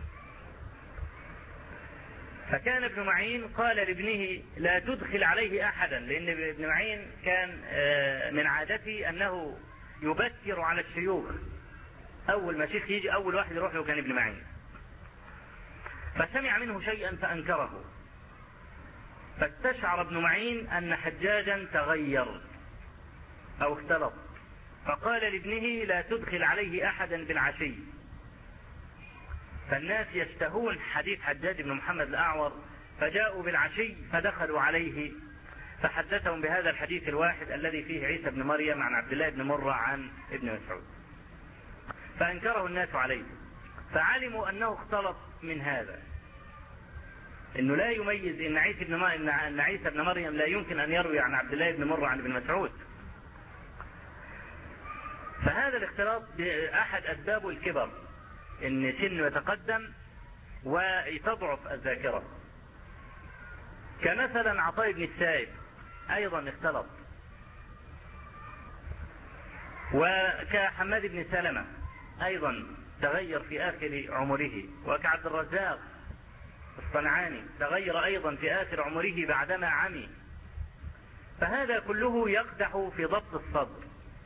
فكان ابن معين قال لابنه لا تدخل عليه أحدا، لأن ابن معين كان من عادته أنه يبكر على الشيوخ، أول ما شيخ يجي أول واحد يروح له كان ابن معين. فسمع منه شيئا فأنكره، فاستشعر ابن معين أن حجاجا تغير أو اختلط، فقال لابنه لا تدخل عليه أحدا بالعشي. فالناس يشتهون حديث حجاج بن محمد الأعور، فجاءوا بالعشي فدخلوا عليه فحدثهم بهذا الحديث الواحد الذي فيه عيسى بن مريم عن عبد الله بن مرة عن ابن مسعود، فأنكره الناس عليه. فعلموا أنه اختلط من هذا، أنه لا يميز أن عيسى بن مريم لا يمكن أن يروي عن عبد الله بن مرة عن ابن مسعود. فهذا الاختلاط أحد أسبابه الكبر، أن سنه يتقدم وتضعف الذاكرة. كمثلا عطاء بن السائب أيضا اختلط، وكحماد بن سلمة أيضا تغير في آخر عمره، وكعبد الرزاق الصنعاني تغير أيضا في آخر عمره بعدما عمي. فهذا كله يقدح في ضبط الصدر،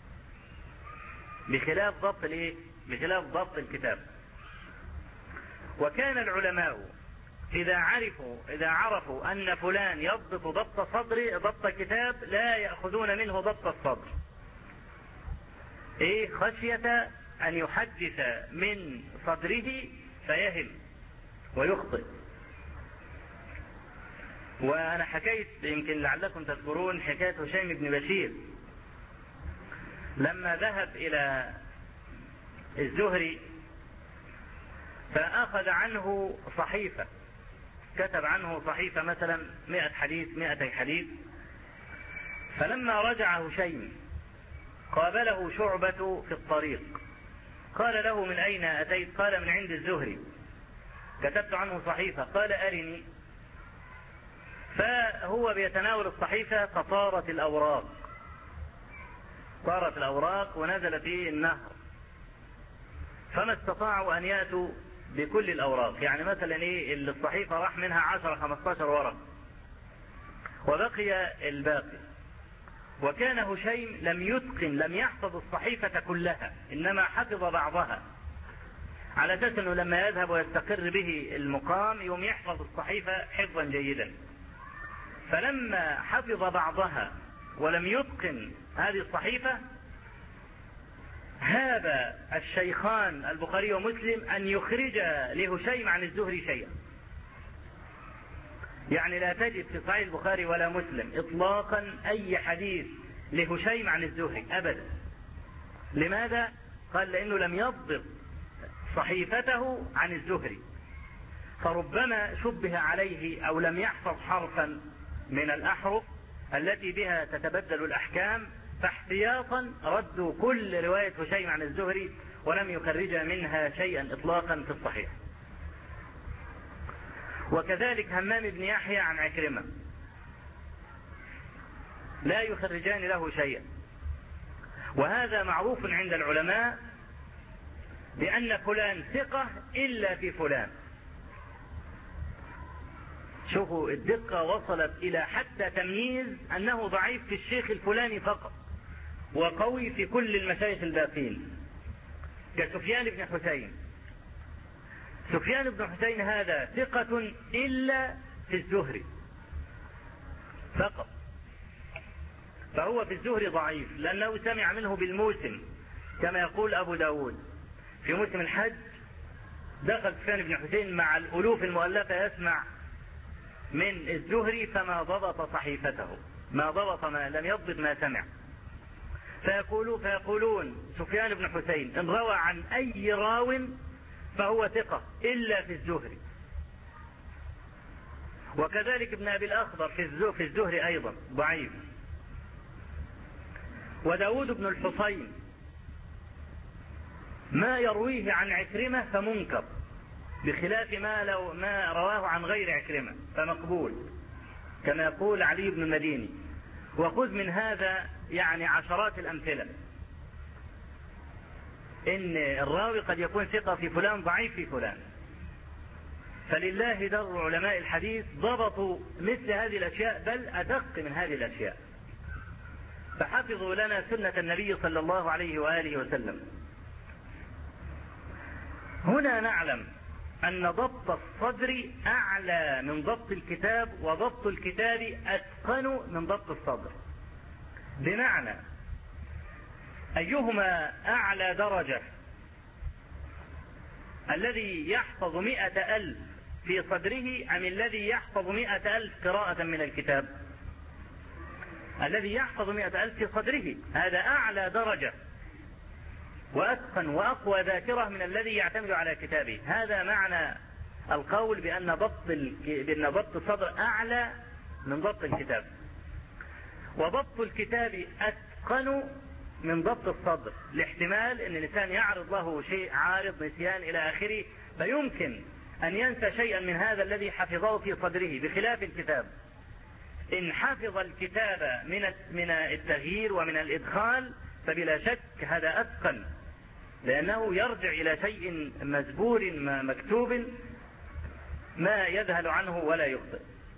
بخلاف ضبط الكتاب. وكان العلماء إذا عرفوا أن فلان يضبط ضبط كتاب لا يأخذون منه ضبط الصدر، خشية أن يحدث من صدره فيهم ويخطئ. وأنا حكيت، يمكن لعلكم تذكرون حكاية هشام بن بشير لما ذهب إلى الزهري فأخذ عنه صحيفة، كتب عنه صحيفة مثلا 100 حديث 200 حديث. فلما رجع هشيم قابله شعبة في الطريق، قال له: من أين أتيت؟ قال: من عند الزهري، كتبت عنه صحيفة. قال: أرني. فهو بيتناول الصحيفة فطارت الأوراق، طارت الأوراق ونزل في النهر، فما استطاعوا أن يأتوا بكل الأوراق. يعني مثلا الصحيفة راح منها 10-15 ورق وبقي الباقي. وكان هشيم لم يتقن، لم يحفظ الصحيفة كلها، إنما حفظ بعضها، على أساس أنه لما يذهب ويستقر به المقام يوم يحفظ الصحيفة حفظا جيدا. فلما حفظ بعضها ولم يتقن هذه الصحيفة هاب الشيخان البخاري ومسلم أن يخرج لهشيم عن الزهري شيئا. يعني لا تجد في صحيح البخاري ولا مسلم إطلاقا أي حديث لهشيم عن الزهري أبدا. لماذا؟ قال: لأنه لم يضبط صحيفته عن الزهري، فربما شبه عليه أو لم يحفظ حرفا من الأحرف التي بها تتبدل الأحكام، فاحتياطا ردوا كل رواية هشيم عن الزهري ولم يخرج منها شيئا إطلاقا في الصحيح. وكذلك همام بن يحيى عن عكرمة لا يخرجان له شيئا. وهذا معروف عند العلماء بأن فلان ثقة إلا في فلان. شوفوا الدقة وصلت إلى حتى تمييز أنه ضعيف في الشيخ الفلاني فقط وقوي في كل المشايخ الباقين، كسفيان بن حسين. سفيان بن حسين هذا ثقة إلا في الزهري فقط، فهو في الزهري ضعيف لأنه سمع منه بالموسم، كما يقول أبو داود في موسم الحج دخل سفيان بن حسين مع الألوف المؤلفة يسمع من الزهري فما ضبط صحيفته، ما ضبط، ما لم يضبط ما سمع. فيقولون سفيان بن حسين إن روى عن أي راو فهو ثقة إلا في الزهري. وكذلك ابن أبي الأخضر في الزهري أيضا ضعيف. وداود بن الحصين ما يرويه عن عكرمة فمنكر، بخلاف ما رواه عن غير عكرمة فمقبول، كما يقول علي بن المديني. وخذ من هذا يعني عشرات الأمثلة، إن الراوي قد يكون ثقة في فلان ضعيف في فلان. فلله در علماء الحديث ضبطوا مثل هذه الأشياء بل أدق من هذه الأشياء، فحفظوا لنا سنة النبي صلى الله عليه وآله وسلم. هنا نعلم أن ضبط الصدر أعلى من ضبط الكتاب، وضبط الكتاب أتقن من ضبط الصدر. بمعنى أيهما أعلى درجة، الذي يحفظ 100,000 في صدره أم الذي يحفظ 100,000 قراءة من الكتاب؟ الذي يحفظ 100,000 في صدره هذا أعلى درجة وأتقن وأقوى ذاكرة من الذي يعتمد على كتابه. هذا معنى القول بأن ضبط الصدر أعلى من ضبط الكتاب. وضبط الكتاب أتقن من ضبط الصدر، لاحتمال أن الإنسان يعرض له شيء عارض، نسيان إلى آخره، فيمكن أن ينسى شيئا من هذا الذي حفظه في صدره، بخلاف الكتاب. إن حفظ الكتاب من التغيير ومن الإدخال فبلا شك هذا أتقن، لأنه يرجع إلى شيء مزبور مكتوب ما يذهل عنه ولا يخطئ.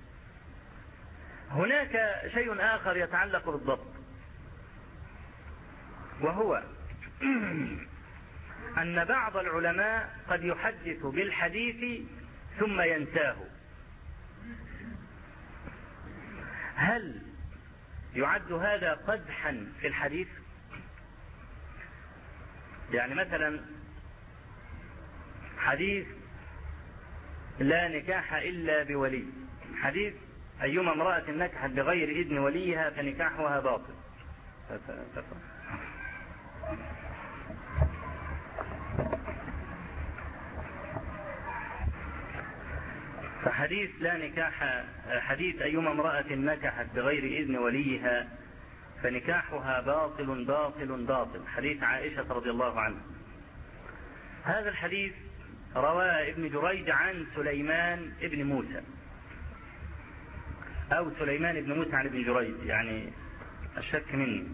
هناك شيء آخر يتعلق بالضبط، وهو أن بعض العلماء قد يحدث بالحديث ثم ينساه. هل يعد هذا قدحا في الحديث؟ يعني مثلا حديث لا نكاح إلا بولي، حديث أيما امرأة نكحت بغير إذن وليها فنكاحها باطل. فحديث لا نكاح، حديث أيما امرأة نكحت بغير إذن وليها فنكاحها باطل باطل باطل، حديث عائشة رضي الله عنها. هذا الحديث رواه ابن جريج عن سليمان ابن موسى، أو سليمان ابن موسى عن ابن جريج، يعني الشك مني.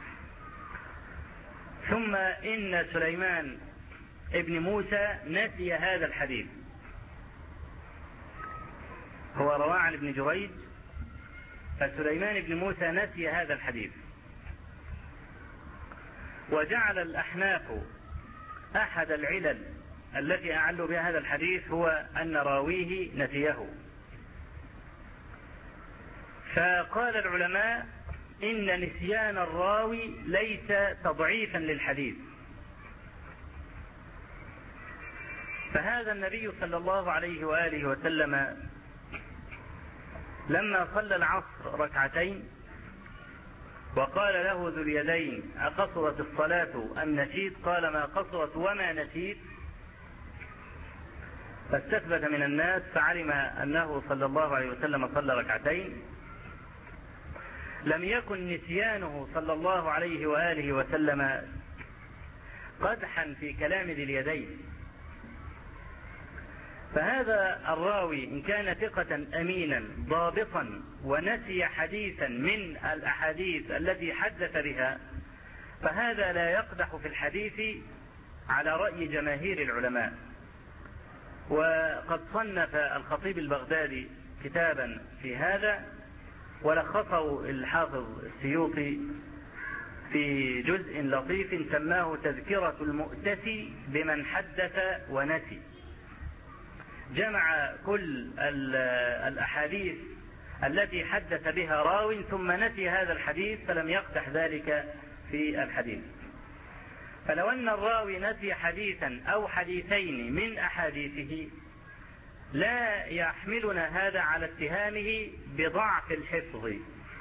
ثم إن سليمان ابن موسى نسي هذا الحديث، هو رواه عن ابن جريج، فسليمان ابن موسى نسي هذا الحديث. وجعل الأحناف أحد العلل التي أعلوا بها هذا الحديث هو أن راويه نسيه. فقال العلماء إن نسيان الراوي ليس تضعيفا للحديث. فهذا النبي صلى الله عليه وآله وسلم لما صلى العصر ركعتين وقال له ذو اليدين أقصرت الصلاة أم نسيت؟ قال ما قصرت وما نسيت. فاستثبت من الناس فعلم أنه صلى الله عليه وسلم صلى ركعتين. لم يكن نسيانه صلى الله عليه وآله وسلم قدحا في كلام ذي اليدين. فهذا الراوي إن كان ثقة أمينا ضابطا ونسي حديثا من الأحاديث التي حدث بها، فهذا لا يقدح في الحديث على رأي جماهير العلماء. وقد صنف الخطيب البغدادي كتابا في هذا ولخصه الحافظ السيوطي في جزء لطيف سماه تذكرة المؤتسي بمن حدث ونسي. جمع كل الأحاديث التي حدث بها راو ثم نسي هذا الحديث فلم يقدح ذلك في الحديث. فلو أن الراوي نسي حديثا أو حديثين من أحاديثه لا يحملنا هذا على اتهامه بضعف الحفظ،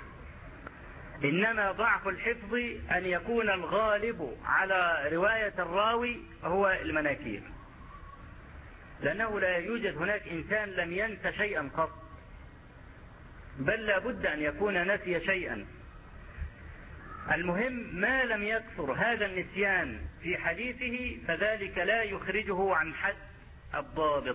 إنما ضعف الحفظ أن يكون الغالب على رواية الراوي هو المناكير، لأنه لا يوجد هناك إنسان لم ينس شيئا قط، بل لا بد أن يكون نسي شيئا. المهم ما لم يكثر هذا النسيان في حديثه فذلك لا يخرجه عن حد الضابط.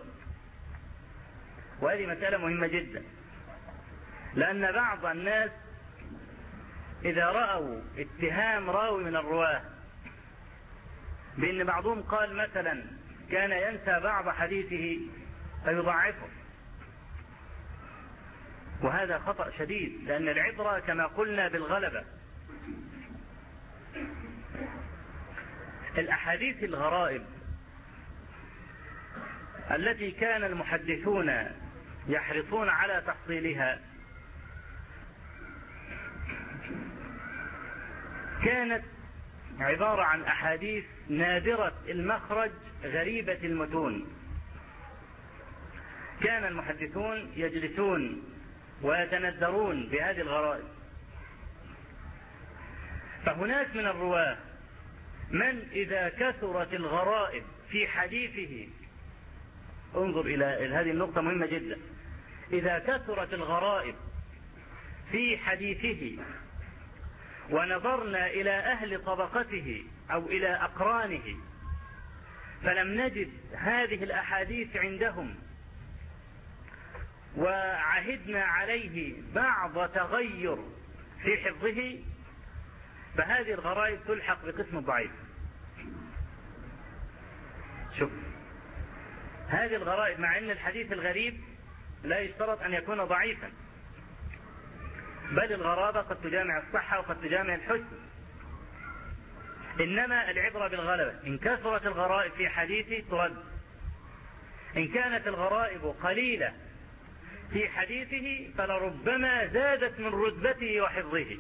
وهذه مسألة مهمة جدا، لأن بعض الناس إذا رأوا اتهام راوي من الرواة بأن بعضهم قال مثلا كان ينسى بعض حديثه فيضعفه، وهذا خطأ شديد، لأن العبرة كما قلنا بالغلبة. الأحاديث الغرائب التي كان المحدثون يحرصون على تحصيلها كانت عبارة عن أحاديث نادرة المخرج غريبة المتون. كان المحدثون يجلسون ويتندرون بهذه الغرائب. فهناك من الرواة من إذا كثرت الغرائب في حديثه، انظر إلى هذه النقطة مهمة جدا، إذا كثرت الغرائب في حديثه ونظرنا إلى أهل طبقته أو إلى أقرانه فلم نجد هذه الأحاديث عندهم وعهدنا عليه بعض تغير في حفظه، فهذه الغرائب تلحق بقسم الضعيف. شوف هذه الغرائب، مع أن الحديث الغريب لا يشترط أن يكون ضعيفا، بل الغرابة قد تجامع الصحة وقد تجامع الحسن، إنما العبرة بالغلبة. إن كثرت الغرائب في حديثه ترد، إن كانت الغرائب قليلة في حديثه فلربما زادت من رتبته وحفظه.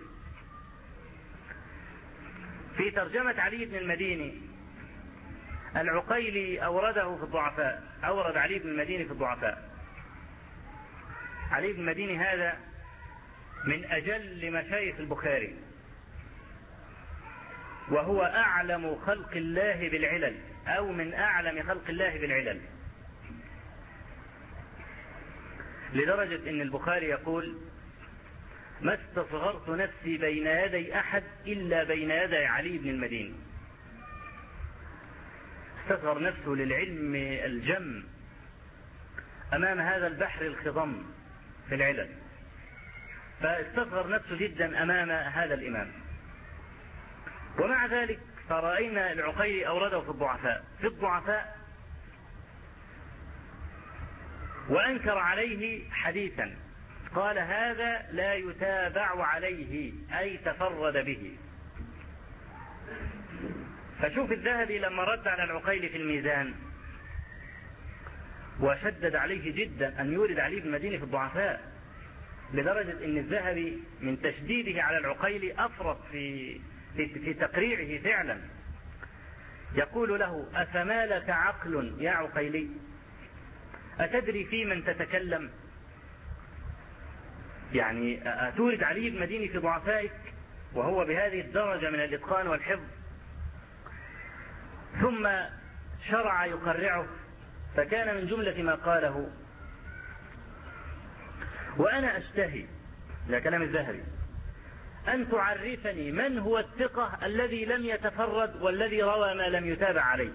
في ترجمة علي بن المديني العقيلي أورده في الضعفاء، أورد علي بن المديني في الضعفاء. علي بن المديني هذا من أجل مشايخ البخاري، وهو أعلم خلق الله بالعلل أو من أعلم خلق الله بالعلل، لدرجة أن البخاري يقول: ما استصغرت نفسي بين يدي أحد إلا بين يدي علي بن المديني. استصغر نفسه للعلم الجم أمام هذا البحر الخضم في العلل، فاستصغر نفسه جدا أمام هذا الإمام. ومع ذلك فرأينا العقيلي أورده في الضعفاء وأنكر عليه حديثا، قال: هذا لا يتابع عليه، أي تفرد به. فشوف الذهبي لما رد على العقيلي في الميزان وشدد عليه جدا أن يورد علي بن المديني في الضعفاء، لدرجة أن الذهبي من تشديده على العقيلي أفرط في تقريعه فعلا. يقول له: أفما لك عقل يا عقيلي؟ أتدري في من تتكلم؟ يعني أتورد علي بن المديني في ضعفائك وهو بهذه الدرجة من الإتقان والحفظ؟ ثم شرع يقرعه، فكان من جملة ما قاله: وأنا أشتهي، ده كلام الذهبي، أن تعرفني من هو الثقة الذي لم يتفرد والذي روى ما لم يتابع عليه،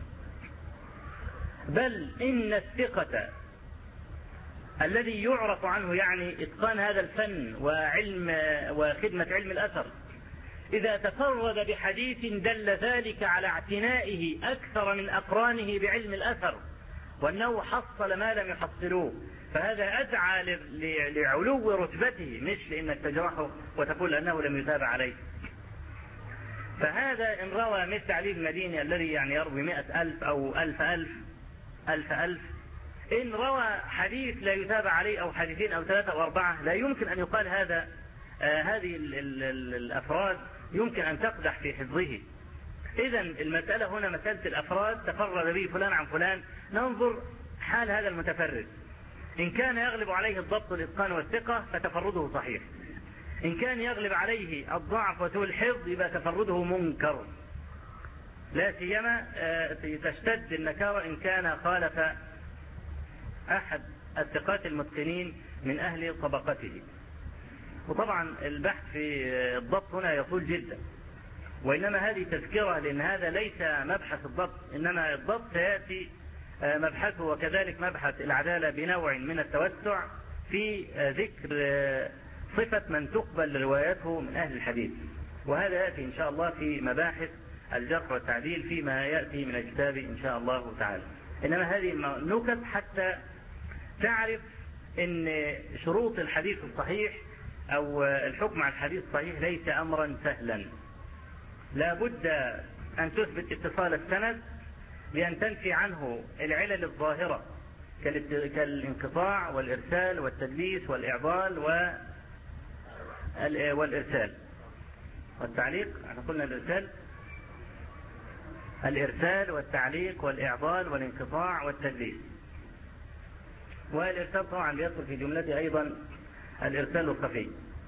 بل إن الثقة الذي يعرف عنه يعني إتقان هذا الفن وخدمة علم الأثر، إذا تفرد بحديث دل ذلك على اعتنائه أكثر من أقرانه بعلم الأثر، وأنه حصل ما لم يحصلوه، فهذا أدعى لعلو رتبته، مش لأنك تجرحه وتقول أنه لم يتابع عليه. فهذا إن روى مثل علي بن المديني الذي يعني يروي 100,000 أو 1000,000 إن روى حديث لا يتابع عليه أو حديثين أو 3 أو 4 لا يمكن أن يقال هذه الأفراد يمكن أن تقدح في حفظه. إذن المسألة هنا مسألة الأفراد، تفرد به فلان عن فلان، ننظر حال هذا المتفرد، إن كان يغلب عليه الضبط والإتقان والثقة فتفرده صحيح، إن كان يغلب عليه الضعف وسوء الحفظ يبقى تفرده منكر، لا سيما تشتد النكارة إن كان خالف أحد الثقات المتقنين من أهل طبقته. وطبعا البحث في الضبط هنا يطول جدا، وإنما هذه تذكرة، لأن هذا ليس مبحث الضبط، إنما الضبط سيأتي مبحثه، وكذلك مبحث العدالة بنوع من التوسع في ذكر صفة من تقبل روايته من أهل الحديث، وهذا يأتي إن شاء الله في مباحث الجرح والتعديل فيما يأتي من الكتاب إن شاء الله تعالى. إنما هذه النكت حتى تعرف أن شروط الحديث الصحيح أو الحكم على الحديث الصحيح ليس أمرا سهلا، لا بد أن تثبت اتصال السند بأن تنفي عنه العلل الظاهرة كالانقطاع والإرسال والتدليس والإعضال والإرسال والتعليق. احنا قلنا الإرسال والتعليق والإعضال والانقطاع والتدليس، والإرسال طبعا يدخل في جملته أيضا الإرسال الخفي.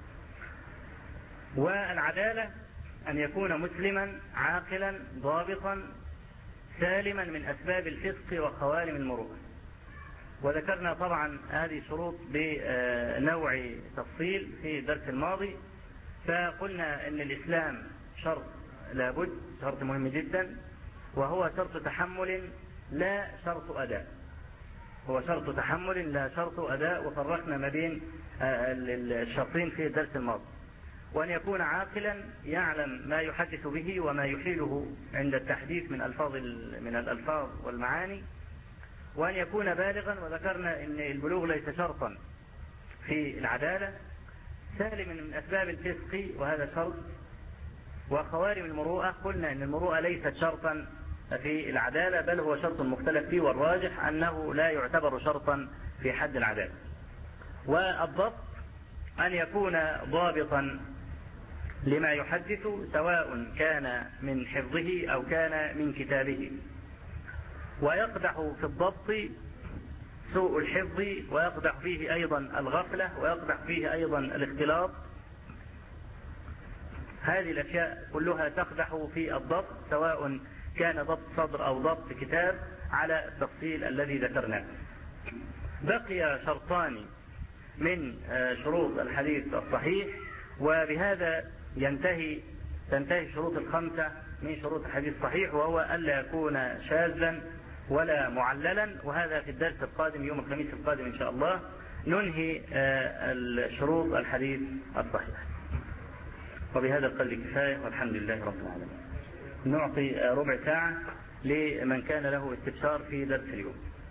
والعدالة أن يكون مسلما عاقلا ضابطا سالما من أسباب الفسق وخوارم المروءة. وذكرنا طبعا هذه الشروط بنوع تفصيل في الدرس الماضي، فقلنا أن الإسلام شرط لابد، شرط مهم جدا، وهو شرط تحمل لا شرط أداء، هو شرط تحمل لا شرط أداء، وفرقنا ما بين الشرطين في الدرس الماضي. وأن يكون عاقلا يعلم ما يحدث به وما يحيله عند التحديث من الألفاظ والمعاني، وأن يكون بالغا، وذكرنا أن البلوغ ليس شرطا في العدالة، سالما من أسباب الفسق وهذا شرط. وخوارم المروءة قلنا أن المروءة ليست شرطا في العدالة، بل هو شرط مختلف فيه، والراجح أنه لا يعتبر شرطا في حد العدالة. والضبط أن يكون ضابطا لما يحدث، سواء كان من حفظه أو كان من كتابه. ويقدح في الضبط سوء الحفظ، ويقدح فيه أيضا الغفلة، ويقدح فيه أيضا الاختلاط. هذه الأشياء كلها تقدح في الضبط، سواء كان ضبط صدر أو ضبط كتاب، على التفصيل الذي ذكرناه. بقي شرطان من شروط الحديث الصحيح، وبهذا تنتهي الشروط الخمسة من شروط الحديث الصحيح، وهو ألا يكون شاذا ولا معللا. وهذا في الدرس القادم يوم الخميس القادم إن شاء الله ننهي شروط الحديث الصحيح. وبهذا القدر كفاية، والحمد لله رب العالمين. نعطي ربع ساعة لمن كان له استفسار في درس اليوم.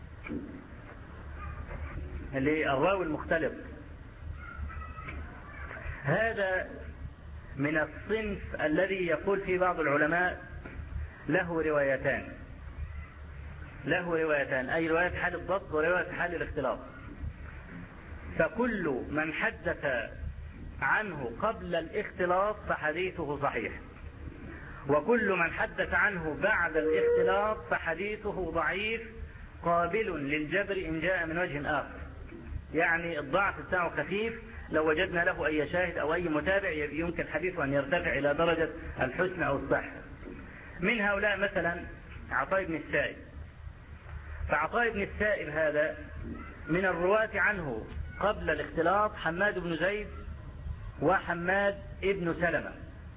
للراوي المختلط، هذا من الصنف الذي يقول فيه بعض العلماء له روايتان، أي رواية حال الضبط ورواية حال الاختلاط. فكل من حدث عنه قبل الاختلاط فحديثه صحيح، وكل من حدث عنه بعد الاختلاط فحديثه ضعيف قابل للجبر إن جاء من وجه آخر. يعني الضعف بتاعه خفيف، لو وجدنا له أي شاهد أو أي متابع يمكن حديثه أن يرتفع إلى درجة الحسن أو الصحة. من هؤلاء مثلا عطاء بن السائب. فعطاء بن السائب هذا من الرواة عنه قبل الاختلاط حماد بن زيد وحماد ابن سلمة.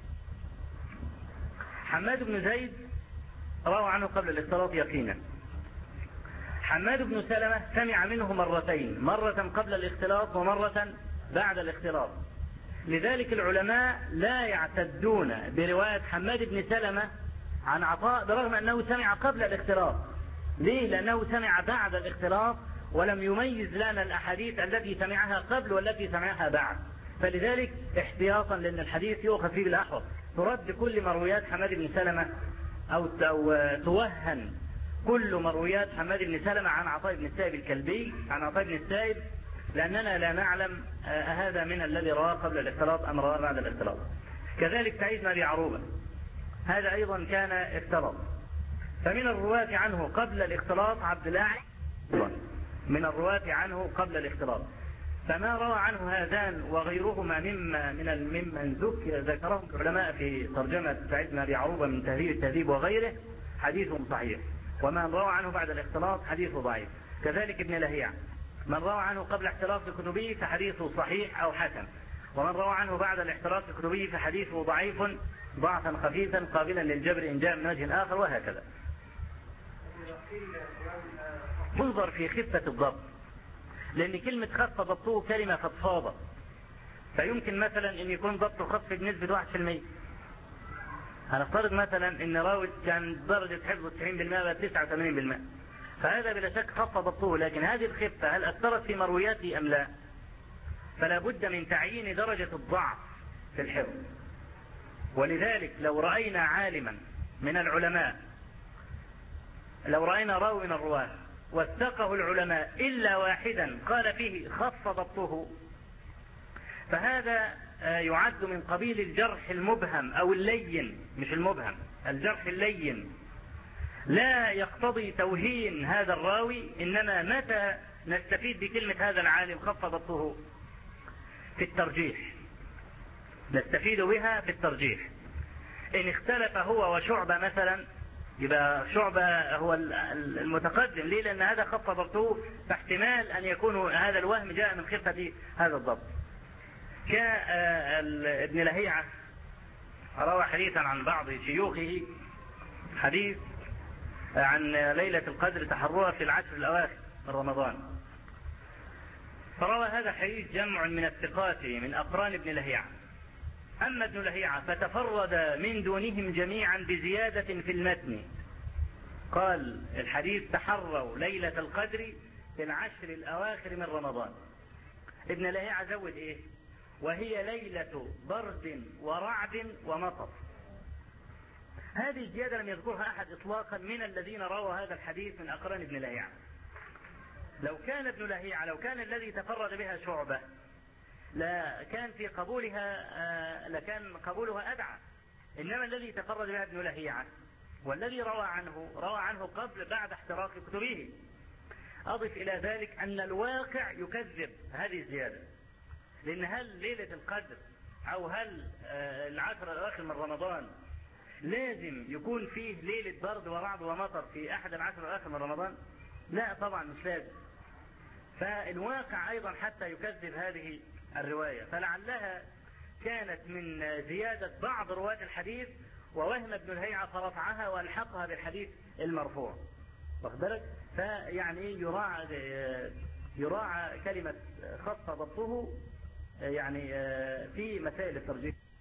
حماد بن زيد روى عنه قبل الاختلاط يقينا. حماد بن سلمة سمع منه مرتين، مرة قبل الاختلاط ومرة بعد الاختلاط. لذلك العلماء لا يعتدون برواية حماد بن سلمة عن عطاء برغم أنه سمع قبل الاختلاط. ليه؟ لأنه سمع بعد الاختلاط ولم يميز لنا الأحاديث التي سمعها قبل والتي سمعها بعد. فلذلك احتياطا لأن الحديث يؤخذ فيه بالأحوط ترد كل مرويات حماد بن سلمة أو توهن كل مرويات حماد بن سلمة عن عطاء بن السائب الكلبي عن عطاء بن السائب، لأننا لا نعلم هذا من الذي رواه قبل الاختلاط أم رواه بعد الاختلاط. كذلك سعيد بن أبي عروبة هذا أيضا كان اختلط. فمن الرواة عنه قبل الاختلاط عبد الله من الرواة عنه قبل الاختلاط. فما روى عنه هذان وغيرهما ممن ذكرهم العلماء في ترجمة سعيد بن أبي عروبة من تهذيب التهذيب وغيره حديثهم صحيح، ومن روى عنه بعد الاختلاط حديثه ضعيف. كذلك ابن لهيعة من روى عنه قبل اختلاط في كتبه فحديثه صحيح أو حسن، ومن روى عنه بعد الاختلاط في كتبه فحديثه ضعيف ضعفا خفيفا قابلا للجبر إن جاء من وجه آخر، وهكذا. انظر في خفة الضبط، لأن كلمة خف ضبطه كلمة فضفاضة، فيمكن مثلا أن يكون ضبطه خف بنسبة 1%. هنفترض مثلا أن راوي كان درجة حفظه 90% بقى 89%، فهذا بلا شك خف ضبطه. لكن هذه الخفة هل أثرت في مروياته أم لا؟ فلا بد من تعيين درجة الضعف في الحفظ. ولذلك لو رأينا عالما من العلماء، لو رأينا راوي من الرواة وثقه العلماء إلا واحدا قال فيه خف ضبطه، فهذا يعد من قبيل الجرح المبهم أو اللين، مش المبهم، الجرح اللين. لا يقتضي توهين هذا الراوي، إنما متى نستفيد بكلمة هذا العالم خف ضبطه؟ في الترجيح، نستفيد بها في الترجيح. إن اختلف هو وشعبة مثلا يبقى شعبة هو المتقدم. ليه؟ لأن هذا خف ضبطه، فاحتمال أن يكون هذا الوهم جاء من خفة هذا الضبط. ابن لهيعة روى حديثا عن بعض شيوخه، حديث عن ليلة القدر تحرها في العشر الأواخر من رمضان، فروى هذا الحديث جمع من الثقات من أقران ابن لهيعة. أما ابن لهيعة فتفرد من دونهم جميعا بزيادة في المتن، قال الحديث تحروا ليلة القدر في العشر الأواخر من رمضان. ابن لهيعة زود إيه؟ وهي ليلة برد ورعد ومطر. هذه الزيادة لم يذكرها أحد إطلاقا من الذين رووا هذا الحديث من أقران ابن لهيعة. لو كان ابن لهيعة، لو كان الذي تفرد بها شعبة، لكان في قبولها لكان قبولها أدعى. إنما الذي تفرد بها ابن لهيعة والذي روى عنه قبل بعد احتراق كتبه. أضف إلى ذلك أن الواقع يكذب هذه الزيادة، لأن هل ليلة القدر أو هل العشر الأواخر من رمضان لازم يكون فيه ليلة برد ورعد ومطر في أحد العشر الأواخر من رمضان؟ لا طبعا مش لازم. فالواقع أيضا حتى يكذب هذه الرواية، فلعلها كانت من زيادة بعض رواة الحديث ووهم ابن الهيعة فرفعها والحقها بالحديث المرفوع. واخد بالك؟ فيعني يراعى كلمة خاصة ضبطه يعني في مسائل الترجيح.